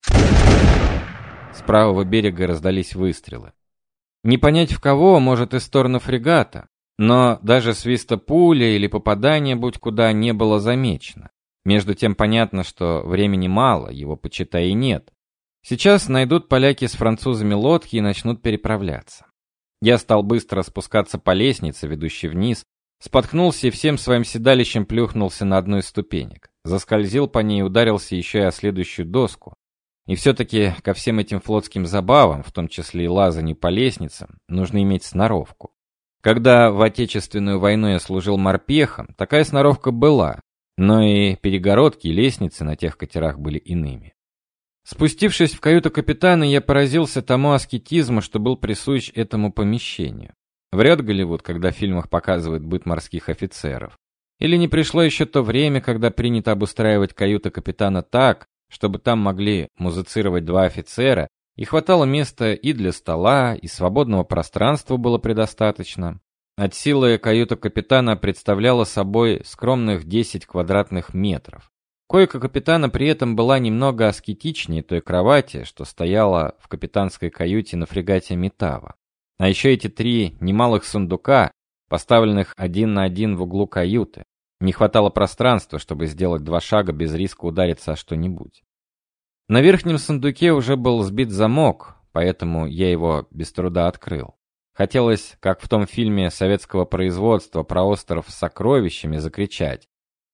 С правого берега раздались выстрелы. Не понять в кого, может, и в сторону фрегата, но даже свиста пули или попадания будь куда не было замечено. Между тем понятно, что времени мало, его почитай и нет. Сейчас найдут поляки с французами лодки и начнут переправляться. Я стал быстро спускаться по лестнице, ведущей вниз, споткнулся и всем своим седалищем плюхнулся на одну из ступенек. Заскользил по ней и ударился еще и о следующую доску. И все-таки ко всем этим флотским забавам, в том числе и лазанию по лестницам, нужно иметь сноровку. Когда в Отечественную войну я служил морпехом, такая сноровка была, но и перегородки и лестницы на тех катерах были иными. Спустившись в каюту капитана, я поразился тому аскетизму, что был присущ этому помещению. Врет Голливуд, когда в фильмах показывают быт морских офицеров. Или не пришло еще то время, когда принято обустраивать каюту капитана так, чтобы там могли музицировать два офицера, и хватало места и для стола, и свободного пространства было предостаточно. От силы каюта капитана представляла собой скромных десять квадратных метров. Койка капитана при этом была немного аскетичнее той кровати, что стояла в капитанской каюте на фрегате Метава. А еще эти три немалых сундука, поставленных один на один в углу каюты. Не хватало пространства, чтобы сделать два шага без риска удариться о что-нибудь. На верхнем сундуке уже был сбит замок, поэтому я его без труда открыл. Хотелось, как в том фильме советского производства про остров с сокровищами, закричать: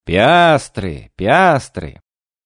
«Пиастры! Пиастры!».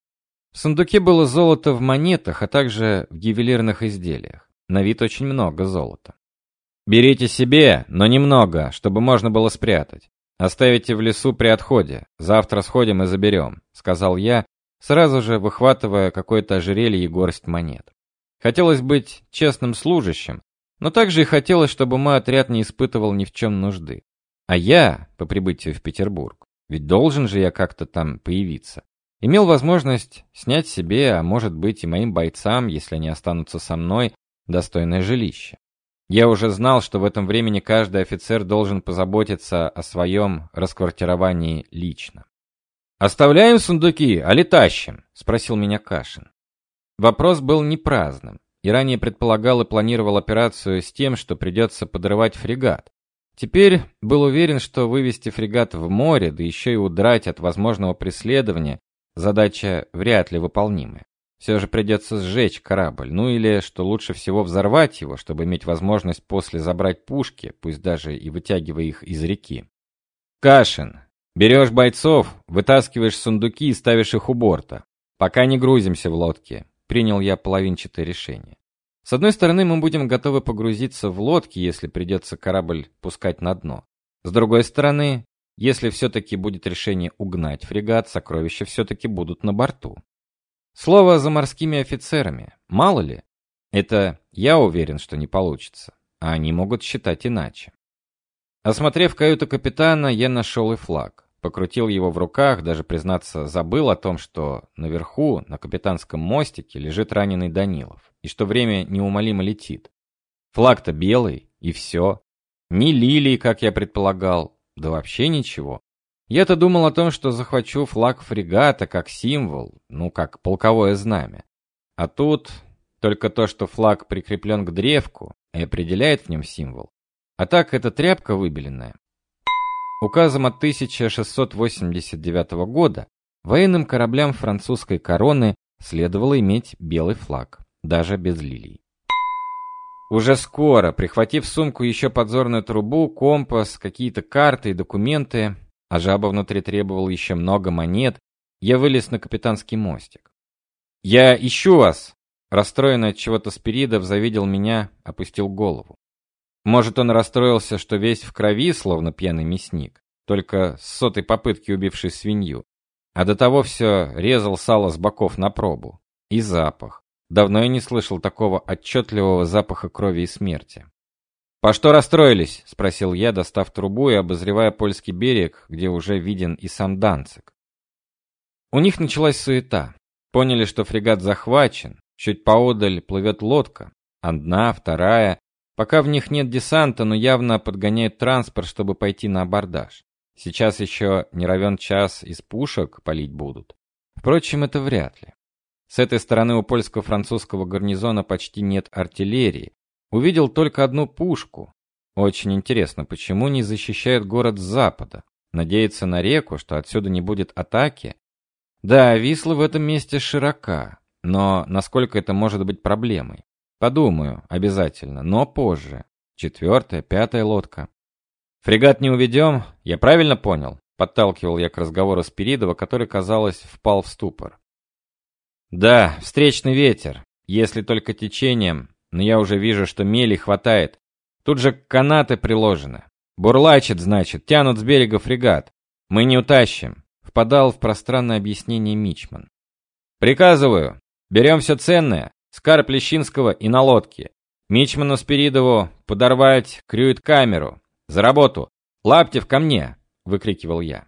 В сундуке было золото в монетах, а также в ювелирных изделиях. На вид очень много золота. «Берите себе, но немного, чтобы можно было спрятать. Оставите в лесу при отходе. Завтра сходим и заберем», — сказал я, сразу же выхватывая какое-то ожерелье и горсть монет. Хотелось быть честным служащим, но также и хотелось, чтобы мой отряд не испытывал ни в чем нужды. А я, по прибытию в Петербург, ведь должен же я как-то там появиться, имел возможность снять себе, а может быть и моим бойцам, если они останутся со мной, достойное жилище. Я уже знал, что в этом времени каждый офицер должен позаботиться о своем расквартировании лично. «Оставляем сундуки, али тащим?» — спросил меня Кашин. Вопрос был не праздным, и ранее предполагал и планировал операцию с тем, что придется подрывать фрегат. Теперь был уверен, что вывести фрегат в море, да еще и удрать от возможного преследования, задача вряд ли выполнимая. Все же придется сжечь корабль, ну или, что лучше всего, взорвать его, чтобы иметь возможность после забрать пушки, пусть даже и вытягивая их из реки. «Кашин, берешь бойцов, вытаскиваешь сундуки и ставишь их у борта. Пока не грузимся в лодке», — принял я половинчатое решение. С одной стороны, мы будем готовы погрузиться в лодки, если придется корабль пускать на дно. С другой стороны, если все-таки будет решение угнать фрегат, сокровища все-таки будут на борту. Слово за морскими офицерами. Мало ли, это я уверен, что не получится, а они могут считать иначе. Осмотрев каюту капитана, я нашел и флаг. Покрутил его в руках, даже, признаться, забыл о том, что наверху, на капитанском мостике, лежит раненый Данилов, и что время неумолимо летит. Флаг-то белый, и все. Ни лилии, как я предполагал, да вообще ничего. Я-то думал о том, что захвачу флаг фрегата как символ, ну, как полковое знамя. А тут только то, что флаг прикреплен к древку, и определяет в нем символ. А так, это тряпка выбеленная. Указом от тысяча шестьсот восемьдесят девятого года военным кораблям французской короны следовало иметь белый флаг, даже без лилий. Уже скоро, прихватив в сумку еще подзорную трубу, компас, какие-то карты и документы, а жаба внутри требовал еще много монет, я вылез на капитанский мостик. «Я ищу вас!» Расстроенный от чего-то Спиридов завидел меня, опустил голову. Может, он расстроился, что весь в крови, словно пьяный мясник, только с сотой попытки убивший свинью, а до того все резал сало с боков на пробу. И запах. Давно я не слышал такого отчетливого запаха крови и смерти. «По что расстроились?» — спросил я, достав трубу и обозревая польский берег, где уже виден и сам Данциг. У них началась суета. Поняли, что фрегат захвачен, чуть поодаль плывет лодка. Одна, вторая. Пока в них нет десанта, но явно подгоняют транспорт, чтобы пойти на абордаж. Сейчас еще не равен час из пушек палить будут. Впрочем, это вряд ли. С этой стороны у польско-французского гарнизона почти нет артиллерии. Увидел только одну пушку. Очень интересно, почему не защищают город с запада? Надеяться на реку, что отсюда не будет атаки? Да, Висла в этом месте широка, но насколько это может быть проблемой? Подумаю, обязательно, но позже. Четвертая, пятая лодка. Фрегат не уведем, я правильно понял? Подталкивал я к разговору Спиридова, который, казалось, впал в ступор. Да, встречный ветер, если только течением, но я уже вижу, что мели хватает. Тут же канаты приложены. Бурлачит, значит, тянут с берега фрегат. Мы не утащим. Впадал в пространное объяснение мичман. Приказываю, берем все ценное, скарб Лещинского и на лодке. Мичману Спиридову подорвать крюит-камеру. За работу! Лаптев ко мне! Выкрикивал я.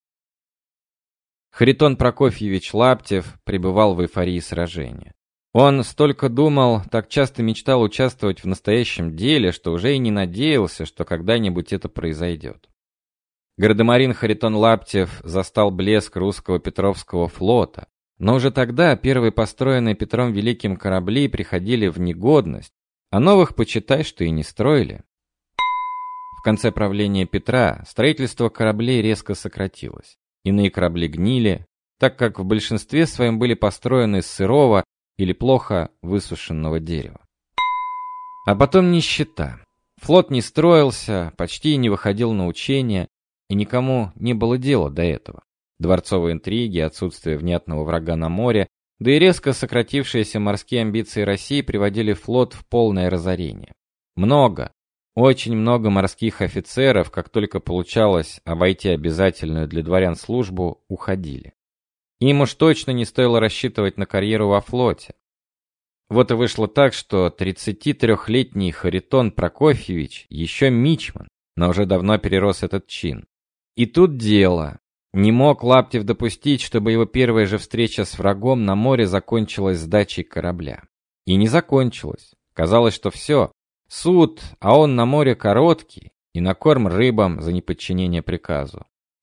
Харитон Прокофьевич Лаптев пребывал в эйфории сражения. Он столько думал, так часто мечтал участвовать в настоящем деле, что уже и не надеялся, что когда-нибудь это произойдет. Гардемарин Харитон Лаптев застал блеск русского Петровского флота, но уже тогда первые построенные Петром Великим корабли приходили в негодность, а новых, почитай, что и не строили. В конце правления Петра строительство кораблей резко сократилось. Иные корабли гнили, так как в большинстве своем были построены из сырого или плохо высушенного дерева. А потом нищета. Флот не строился, почти не выходил на учения, и никому не было дела до этого. Дворцовые интриги, отсутствие внятного врага на море, да и резко сократившиеся морские амбиции России приводили флот в полное разорение. Много, очень много морских офицеров, как только получалось обойти обязательную для дворян службу, уходили. Им уж точно не стоило рассчитывать на карьеру во флоте. Вот и вышло так, что тридцатитрёхлетний Харитон Прокофьевич еще мичман, но уже давно перерос этот чин. И тут дело. Не мог Лаптев допустить, чтобы его первая же встреча с врагом на море закончилась сдачей корабля. И не закончилась. Казалось, что все. Суд, а он на море короткий, и на корм рыбам за неподчинение приказу.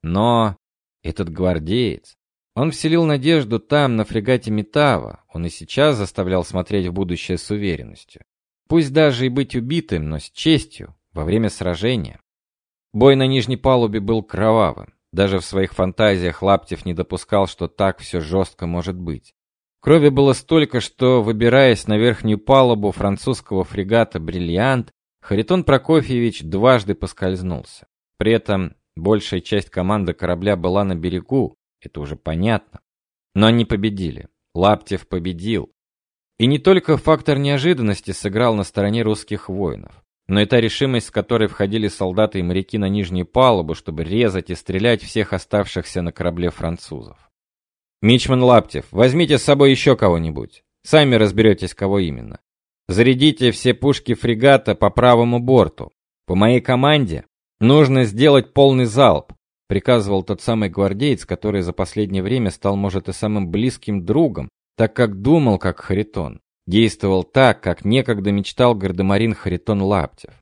Но этот гвардеец, он вселил надежду там, на фрегате Метава, он и сейчас заставлял смотреть в будущее с уверенностью. Пусть даже и быть убитым, но с честью, во время сражения. Бой на нижней палубе был кровавым. Даже в своих фантазиях Лаптев не допускал, что так все жестко может быть. Крови было столько, что, выбираясь на верхнюю палубу французского фрегата «Бриллиант», Харитон Прокофьевич дважды поскользнулся. При этом большая часть команды корабля была на берегу, это уже понятно. Но они победили. Лаптев победил. И не только фактор неожиданности сыграл на стороне русских воинов, но и та решимость, с которой входили солдаты и моряки на нижнюю палубу, чтобы резать и стрелять всех оставшихся на корабле французов. «Мичман Лаптев, возьмите с собой еще кого-нибудь. Сами разберетесь, кого именно. Зарядите все пушки фрегата по правому борту. По моей команде нужно сделать полный залп», приказывал тот самый гвардеец, который за последнее время стал, может, и самым близким другом, так как думал, как Харитон, действовал так, как некогда мечтал гардемарин Харитон Лаптев.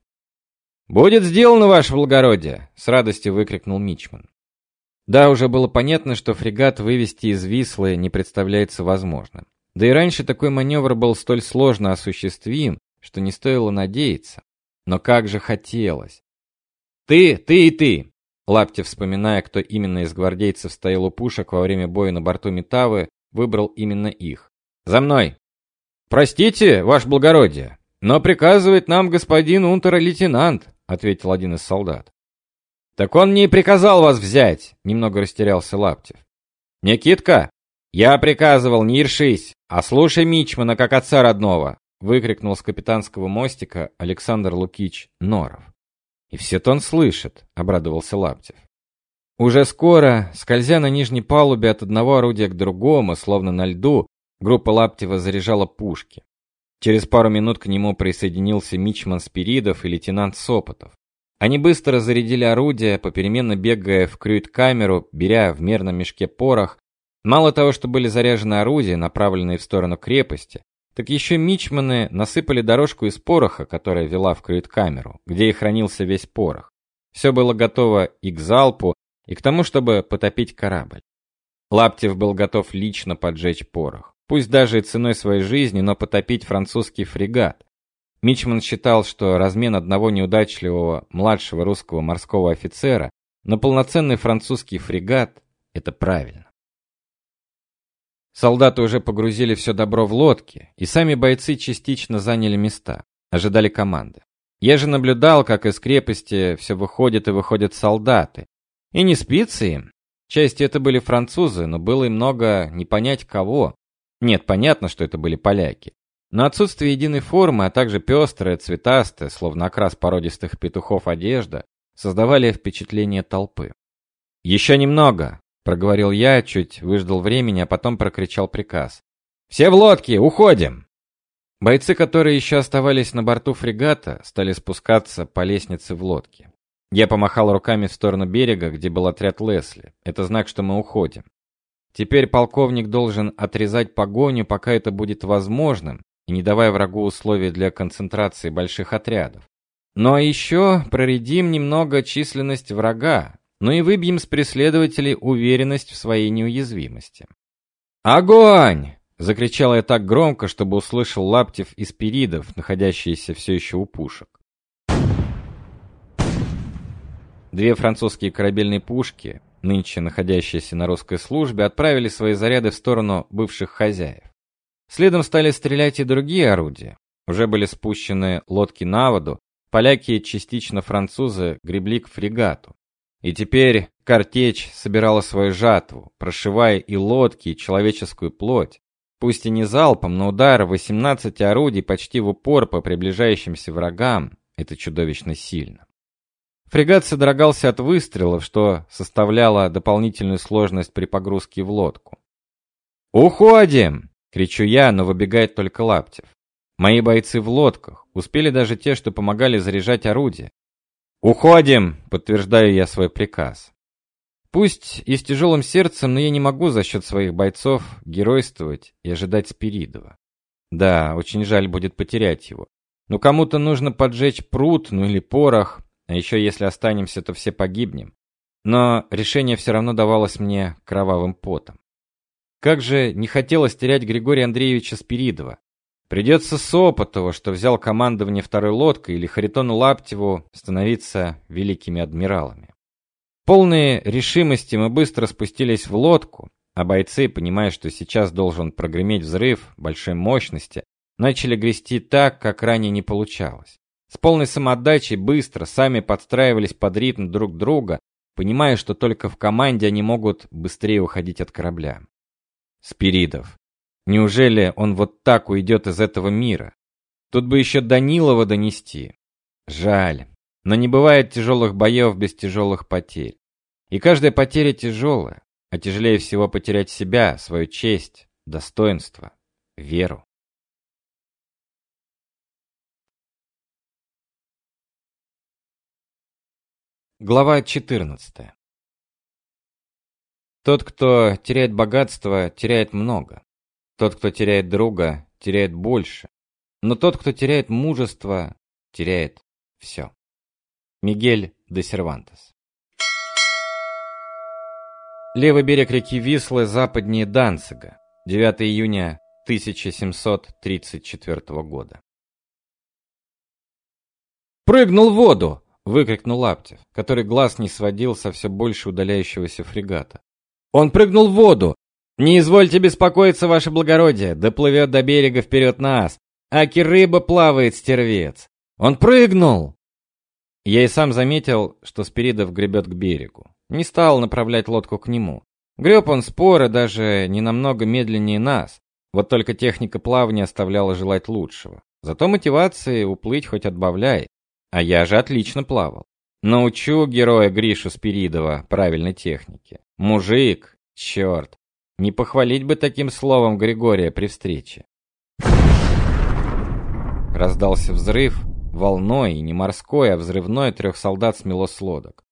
«Будет сделано, ваше благородие!» — с радостью выкрикнул мичман. Да, уже было понятно, что фрегат вывести из Вислы не представляется возможным. Да и раньше такой маневр был столь сложно осуществим, что не стоило надеяться. Но как же хотелось! «Ты, ты и ты!» Лаптев, вспоминая, кто именно из гвардейцев стоял у пушек во время боя на борту Метавы, выбрал именно их. «За мной!» «Простите, ваше благородие, но приказывает нам господин унтер-лейтенант», ответил один из солдат. «Так он мне и приказал вас взять», немного растерялся Лаптев. «Никитка, я приказывал, не ершись, а слушай мичмана, как отца родного», выкрикнул с капитанского мостика Александр Лукич Норов. «И все-то он слышит», обрадовался Лаптев. Уже скоро, скользя на нижней палубе от одного орудия к другому, словно на льду, группа Лаптева заряжала пушки. Через пару минут к нему присоединился мичман Спиридов и лейтенант Сопотов. Они быстро зарядили орудия, попеременно бегая в крюит-камеру, беря в мерном мешке порох. Мало того, что были заряжены орудия, направленные в сторону крепости, так еще мичманы насыпали дорожку из пороха, которая вела в крюит-камеру, где и хранился весь порох. Все было готово и к залпу, и к тому, чтобы потопить корабль. Лаптев был готов лично поджечь порох, пусть даже и ценой своей жизни, но потопить французский фрегат. Мичман считал, что размен одного неудачливого младшего русского морского офицера на полноценный французский фрегат — это правильно. Солдаты уже погрузили все добро в лодки, и сами бойцы частично заняли места, ожидали команды. Я же наблюдал, как из крепости все выходят и выходят солдаты. И не спится им. Частью это были французы, но было и много не понять кого. Нет, понятно, что это были поляки. Но отсутствие единой формы, а также пестрая, цветастая, словно окрас породистых петухов одежда, создавали впечатление толпы. «Еще немного!» — проговорил я, чуть выждал времени, а потом прокричал приказ. «Все в лодки! Уходим!» Бойцы, которые еще оставались на борту фрегата, стали спускаться по лестнице в лодке. Я помахал руками в сторону берега, где был отряд Лесли. Это знак, что мы уходим. Теперь полковник должен отрезать погоню, пока это будет возможным, и не давая врагу условий для концентрации больших отрядов. Но еще проредим немного численность врага, но и выбьем с преследователей уверенность в своей неуязвимости. «Огонь!» — закричал я так громко, чтобы услышал Лаптев и Спиридов, находящиеся все еще у пушек. Две французские корабельные пушки, нынче находящиеся на русской службе, отправили свои заряды в сторону бывших хозяев. Следом стали стрелять и другие орудия. Уже были спущены лодки на воду, поляки, частично французы, гребли к фрегату. И теперь картечь собирала свою жатву, прошивая и лодки, и человеческую плоть. Пусть и не залпом, но удар восемнадцати орудий почти в упор по приближающимся врагам — это чудовищно сильно. Фрегат содрогался от выстрелов, что составляло дополнительную сложность при погрузке в лодку. «Уходим!» — кричу я, но выбегает только Лаптев. Мои бойцы в лодках, успели даже те, что помогали заряжать орудия. «Уходим!» — подтверждаю я свой приказ. Пусть и с тяжелым сердцем, но я не могу за счет своих бойцов геройствовать и ожидать Спиридова. Да, очень жаль будет потерять его. Но кому-то нужно поджечь пруд, ну или порох, а еще если останемся, то все погибнем. Но решение все равно давалось мне кровавым потом. Как же не хотелось терять Григория Андреевича Спиридова. Придется Сопотову, что взял командование второй лодкой, или Харитону Лаптеву становиться великими адмиралами. Полные решимости мы быстро спустились в лодку, а бойцы, понимая, что сейчас должен прогреметь взрыв большой мощности, начали грести так, как ранее не получалось. С полной самоотдачей быстро сами подстраивались под ритм друг друга, понимая, что только в команде они могут быстрее уходить от корабля. Спиридов. Неужели он вот так уйдет из этого мира? Тут бы еще Данилова донести. Жаль. Но не бывает тяжелых боев без тяжелых потерь. И каждая потеря тяжелая, а тяжелее всего потерять себя, свою честь, достоинство, веру. Глава четырнадцатая. Тот, кто теряет богатство, теряет много. Тот, кто теряет друга, теряет больше. Но тот, кто теряет мужество, теряет все. Мигель де Сервантес. Левый берег реки Вислы западнее Данцига. девятого июня тысяча семьсот тридцать четвёртого года. «Прыгнул в воду!» — выкрикнул Лаптев, который глаз не сводил со все больше удаляющегося фрегата. «Он прыгнул в воду! Не извольте беспокоиться, ваше благородие, доплывет до берега вперед нас. Аки рыба плавает, стервец! Он прыгнул!» Я и сам заметил, что Спиридов гребет к берегу. Не стал направлять лодку к нему. Греб он споро, даже не намного медленнее нас. Вот только техника плавания оставляла желать лучшего. Зато мотивации уплыть хоть отбавляй. А я же отлично плавал. Научу героя Гришу Спиридова правильной технике. Мужик, черт. Не похвалить бы таким словом Григория при встрече. Раздался взрыв, волной, и не морской, а взрывной, трех солдат смело с лодок.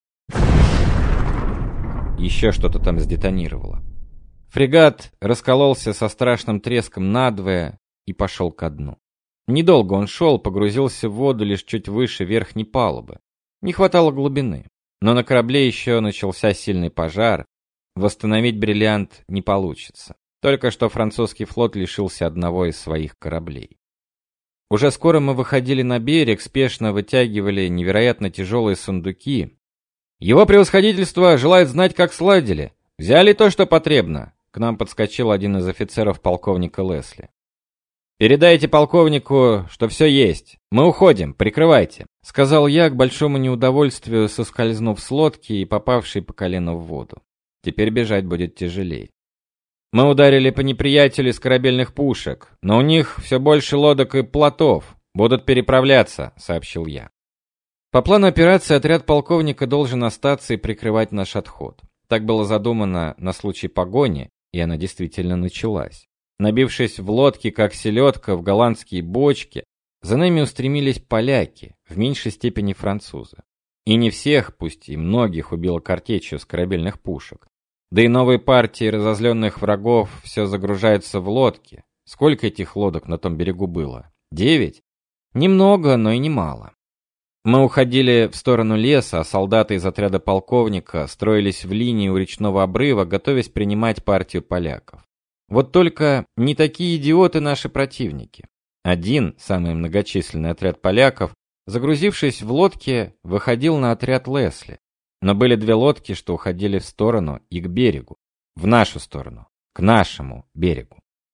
Еще что-то там сдетонировало. Фрегат раскололся со страшным треском надвое и пошел ко дну. Недолго он шел, погрузился в воду лишь чуть выше верхней палубы. Не хватало глубины. Но на корабле еще начался сильный пожар. Восстановить бриллиант не получится. Только что французский флот лишился одного из своих кораблей. Уже скоро мы выходили на берег, спешно вытягивали невероятно тяжелые сундуки. «Его превосходительство желает знать, как сладили. Взяли то, что потребно?» К нам подскочил один из офицеров полковника Лесли. «Передайте полковнику, что все есть. Мы уходим, прикрывайте», — сказал я к большому неудовольствию, соскользнув с лодки и попавшей по колено в воду. Теперь бежать будет тяжелее. «Мы ударили по неприятелю из корабельных пушек, но у них все больше лодок и плотов. Будут переправляться», — сообщил я. По плану операции отряд полковника должен остаться и прикрывать наш отход. Так было задумано на случай погони, и она действительно началась. Набившись в лодки, как селедка, в голландские бочки, за нами устремились поляки, в меньшей степени французы. И не всех, пусть и многих, убило картечью с корабельных пушек. Да и новые партии разозленных врагов все загружаются в лодки. Сколько этих лодок на том берегу было? Девять? Немного, но и немало. Мы уходили в сторону леса, а солдаты из отряда полковника строились в линии у речного обрыва, готовясь принимать партию поляков. Вот только не такие идиоты наши противники. Один, самый многочисленный отряд поляков, загрузившись в лодке, выходил на отряд Лесли. Но были две лодки, что уходили в сторону и к берегу. В нашу сторону. К нашему берегу.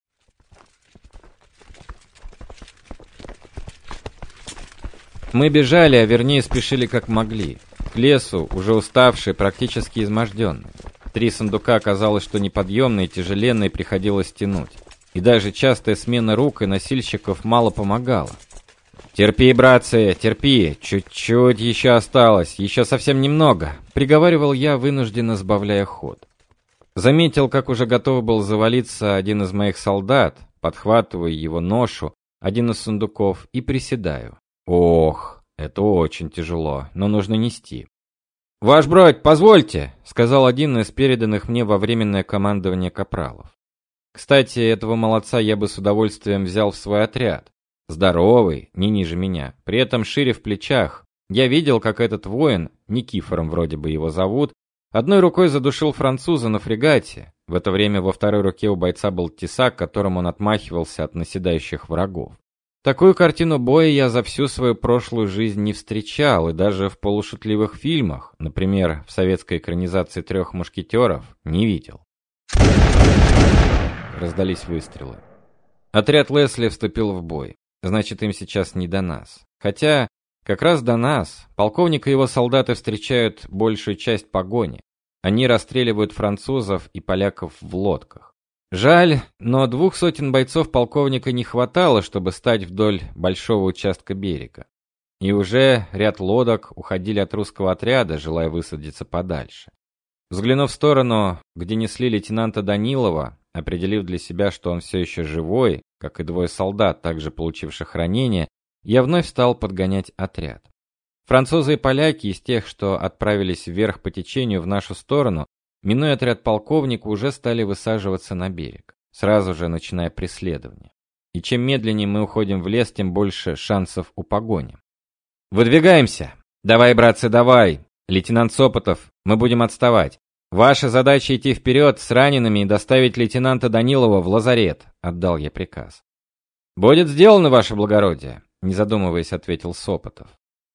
Мы бежали, а вернее спешили как могли. К лесу, уже уставшие, практически изможденные. Три сундука оказалось, что неподъемные, тяжеленные, приходилось тянуть. И даже частая смена рук и носильщиков мало помогала. «Терпи, братцы, терпи, чуть-чуть еще осталось, еще совсем немного», — приговаривал я, вынужденно сбавляя ход. Заметил, как уже готов был завалиться один из моих солдат, подхватываю его ношу, один из сундуков, и приседаю. Ох, это очень тяжело, но нужно нести. «Ваш бродь, позвольте», — сказал один из переданных мне во временное командование капралов. Кстати, этого молодца я бы с удовольствием взял в свой отряд. Здоровый, не ниже меня, при этом шире в плечах. Я видел, как этот воин, Никифором вроде бы его зовут, одной рукой задушил француза на фрегате. В это время во второй руке у бойца был тесак, которым он отмахивался от наседающих врагов. Такую картину боя я за всю свою прошлую жизнь не встречал, и даже в полушутливых фильмах, например, в советской экранизации «Трех мушкетеров», не видел. Раздались выстрелы. Отряд Лесли вступил в бой. Значит, им сейчас не до нас. Хотя, как раз до нас. Полковник и его солдаты встречают большую часть погони. Они расстреливают французов и поляков в лодках. Жаль, но двух сотен бойцов полковника не хватало, чтобы стать вдоль большого участка берега. И уже ряд лодок уходили от русского отряда, желая высадиться подальше. Взглянув в сторону, где несли лейтенанта Данилова, определив для себя, что он все еще живой, как и двое солдат, также получивших ранения, я вновь стал подгонять отряд. Французы и поляки из тех, что отправились вверх по течению в нашу сторону, минуя отряд полковника, уже стали высаживаться на берег, сразу же начиная преследование. И чем медленнее мы уходим в лес, тем больше шансов у погони. «Выдвигаемся! Давай, братцы, давай! Лейтенант Сопотов, мы будем отставать. Ваша задача идти вперед с ранеными и доставить лейтенанта Данилова в лазарет», — отдал я приказ. «Будет сделано, ваше благородие», — не задумываясь, ответил Сопотов.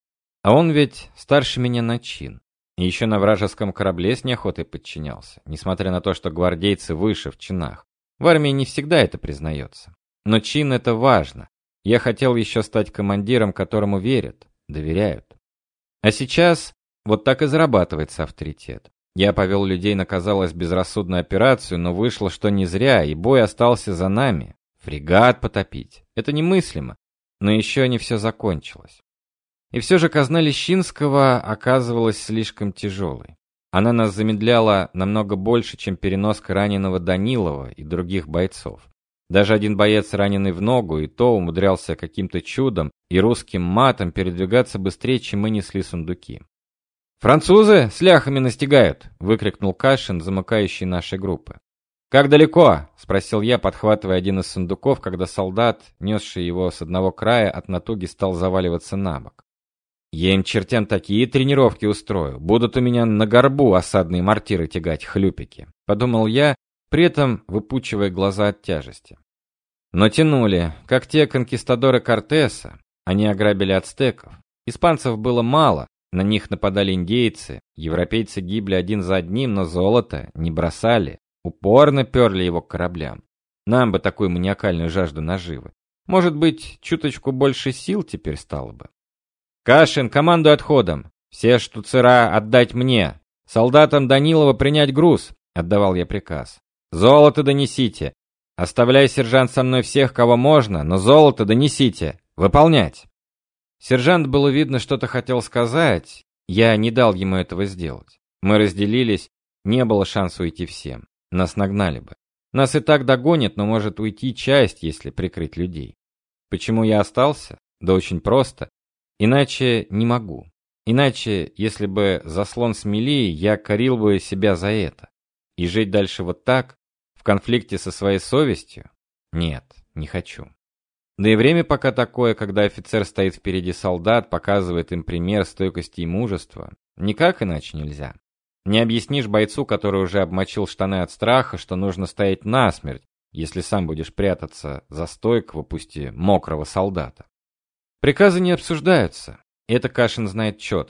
А он ведь старше меня на чин. И еще на вражеском корабле с неохотой подчинялся, несмотря на то, что гвардейцы выше в чинах. В армии не всегда это признается. Но чин — это важно. Я хотел еще стать командиром, которому верят, доверяют. А сейчас вот так и зарабатывается авторитет. Я повел людей на, казалось, безрассудную операцию, но вышло, что не зря, и бой остался за нами. Фрегат потопить — это немыслимо. Но еще не все закончилось. И все же казна Лещинского оказывалась слишком тяжелой. Она нас замедляла намного больше, чем переноска раненого Данилова и других бойцов. Даже один боец, раненый в ногу, и то умудрялся каким-то чудом и русским матом передвигаться быстрее, чем мы несли сундуки. «Французы с ляхами настигают!» — выкрикнул Кашин, замыкающий нашей группы. «Как далеко?» — спросил я, подхватывая один из сундуков, когда солдат, несший его с одного края, от натуги стал заваливаться на бок. «Я им чертям такие тренировки устрою. Будут у меня на горбу осадные мортиры тягать, хлюпики», — подумал я, при этом выпучивая глаза от тяжести. Но тянули, как те конкистадоры Кортеса. Они ограбили ацтеков. Испанцев было мало, на них нападали индейцы, европейцы гибли один за одним, но золото не бросали, упорно перли его к кораблям. Нам бы такую маниакальную жажду наживы. Может быть, чуточку больше сил теперь стало бы. «Кашин, командуй отходом! Все штуцера отдать мне! Солдатам Данилова принять груз!» — отдавал я приказ. «Золото донесите! Оставляй, сержант, со мной всех, кого можно, но золото донесите! Выполнять!» Сержант, было видно, что-то хотел сказать. Я не дал ему этого сделать. Мы разделились, не было шанса уйти всем. Нас нагнали бы. Нас и так догонят, но может уйти часть, если прикрыть людей. Почему я остался? Да очень просто. Иначе не могу. Иначе, если бы заслон смели, я корил бы себя за это. И жить дальше вот так, в конфликте со своей совестью? Нет, не хочу. Да и время пока такое, когда офицер стоит впереди солдат, показывает им пример стойкости и мужества. Никак иначе нельзя. Не объяснишь бойцу, который уже обмочил штаны от страха, что нужно стоять насмерть, если сам будешь прятаться за стойкого, пусть и мокрого солдата. Приказы не обсуждаются. Это Кашин знает четко.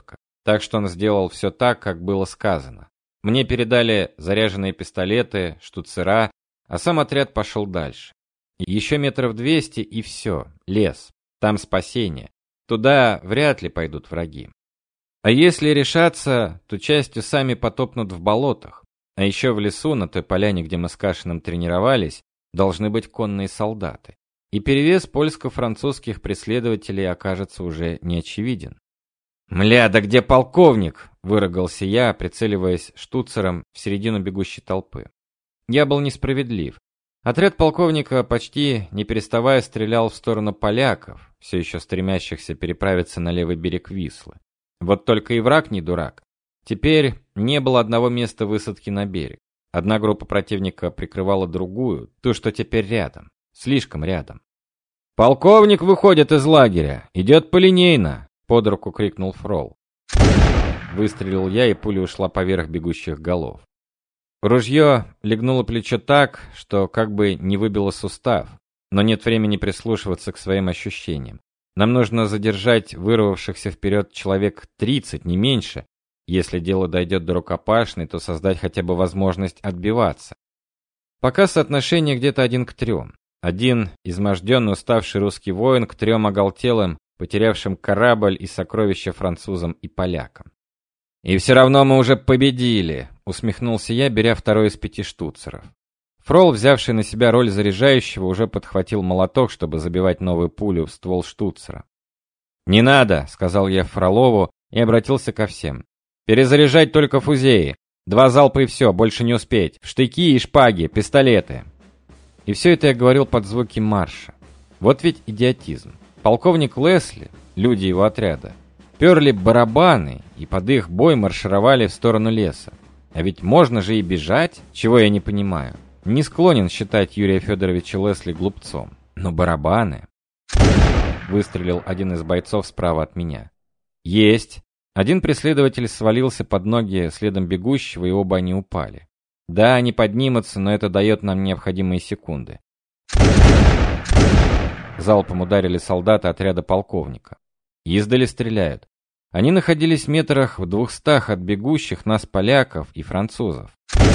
Так что он сделал все так, как было сказано. Мне передали заряженные пистолеты, штуцера, а сам отряд пошел дальше. Еще метров двести и все, лес. Там спасение. Туда вряд ли пойдут враги. А если решаться, то частью сами потопнут в болотах. А еще в лесу, на той поляне, где мы с Кашиным тренировались, должны быть конные солдаты. И перевес польско-французских преследователей окажется уже неочевиден. «Мля, да где полковник?» — выругался я, прицеливаясь штуцером в середину бегущей толпы. Я был несправедлив. Отряд полковника почти не переставая стрелял в сторону поляков, все еще стремящихся переправиться на левый берег Вислы. Вот только и враг не дурак. Теперь не было одного места высадки на берег. Одна группа противника прикрывала другую, ту, что теперь рядом, слишком рядом. «Полковник выходит из лагеря, идет полинейно!» — под руку крикнул Фрол. Выстрелил я, и пуля ушла поверх бегущих голов. Ружье легнуло плечо так, что как бы не выбило сустав, но нет времени прислушиваться к своим ощущениям. Нам нужно задержать вырвавшихся вперед человек тридцать, не меньше. Если дело дойдет до рукопашной, то создать хотя бы возможность отбиваться. Пока соотношение где-то один к трем. Один изможденный, уставший русский воин к трем оголтелым, потерявшим корабль и сокровища французам и полякам. «И все равно мы уже победили», — усмехнулся я, беря второй из пяти штуцеров. Фрол, взявший на себя роль заряжающего, уже подхватил молоток, чтобы забивать новую пулю в ствол штуцера. «Не надо», — сказал я Фролову и обратился ко всем. «Перезаряжать только фузеи. Два залпа и все, больше не успеть. Штыки и шпаги, пистолеты». И все это я говорил под звуки марша. Вот ведь идиотизм. Полковник Лесли, люди его отряда, перли барабаны и под их бой маршировали в сторону леса. А ведь можно же и бежать, чего я не понимаю. Не склонен считать Юрия Федоровича Лесли глупцом. Но барабаны... Выстрелил один из бойцов справа от меня. Есть. Один преследователь свалился под ноги следом бегущего, и оба они упали. Да, они поднимутся, но это дает нам необходимые секунды. Залпом ударили солдаты отряда полковника. Издали стреляют. Они находились в метрах в двухстах от бегущих нас поляков и французов.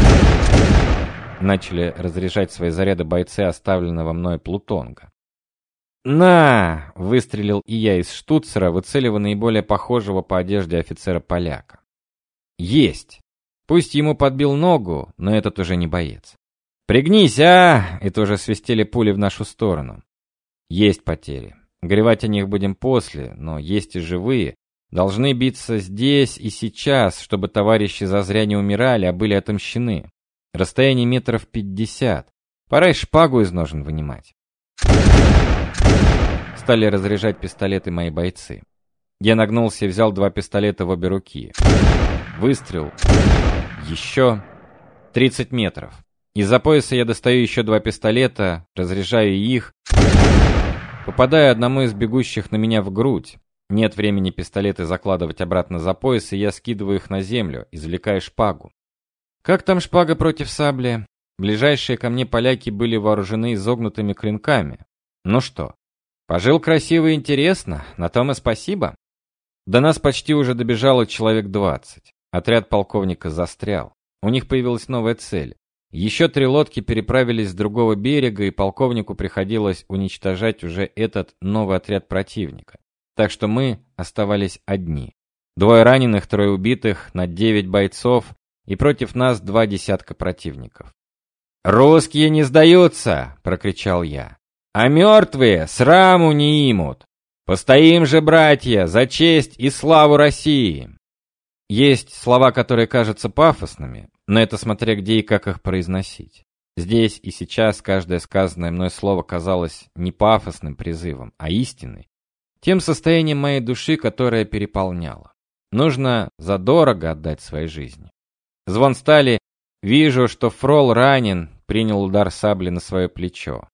Начали разряжать свои заряды бойцы оставленного мной плутонга. «На!» — выстрелил и я из штуцера, выцеливая наиболее похожего по одежде офицера-поляка. «Есть!» Пусть ему подбил ногу, но этот уже не боец. «Пригнись, а!» — и тоже свистели пули в нашу сторону. Есть потери. Горевать о них будем после, но есть и живые. Должны биться здесь и сейчас, чтобы товарищи зазря не умирали, а были отомщены. Расстояние метров пятьдесят. Пора и шпагу из ножен вынимать. Стали разряжать пистолеты мои бойцы. Я нагнулся и взял два пистолета в обе руки. Выстрел. Еще. тридцать метров. Из-за пояса я достаю еще два пистолета, разряжаю их, попадаю одному из бегущих на меня в грудь. Нет времени пистолеты закладывать обратно за пояс, и я скидываю их на землю, извлекая шпагу. Как там шпага против сабли? Ближайшие ко мне поляки были вооружены изогнутыми клинками. Ну что, пожил красиво и интересно, на том и спасибо. До нас почти уже добежало человек двадцать. Отряд полковника застрял. У них появилась новая цель. Еще три лодки переправились с другого берега, и полковнику приходилось уничтожать уже этот новый отряд противника. Так что мы оставались одни. Двое раненых, трое убитых, на девять бойцов, и против нас два десятка противников. «Русские не сдаются!» — прокричал я. «А мертвые сраму не имут! Постоим же, братья, за честь и славу России!» Есть слова, которые кажутся пафосными, но это смотря где и как их произносить. Здесь и сейчас каждое сказанное мной слово казалось не пафосным призывом, а истиной, тем состоянием моей души, которое переполняло. Нужно задорого отдать своей жизни. Звон стали, вижу, что Фрол ранен, принял удар сабли на свое плечо.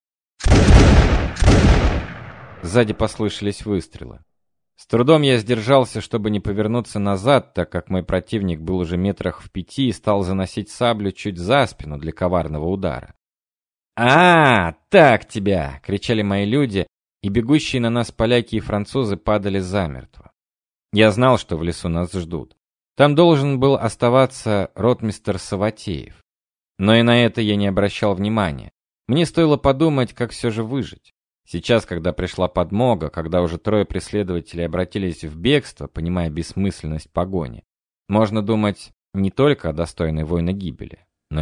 Сзади послышались выстрелы. С трудом я сдержался, чтобы не повернуться назад, так как мой противник был уже метрах в пяти и стал заносить саблю чуть за спину для коварного удара. «А, так тебя!» — кричали мои люди, и бегущие на нас поляки и французы падали замертво. Я знал, что в лесу нас ждут. Там должен был оставаться ротмистр Саватеев. Но и на это я не обращал внимания. Мне стоило подумать, как все же выжить. Сейчас, когда пришла подмога, когда уже трое преследователей обратились в бегство, понимая бессмысленность погони, можно думать не только о достойной воина гибели,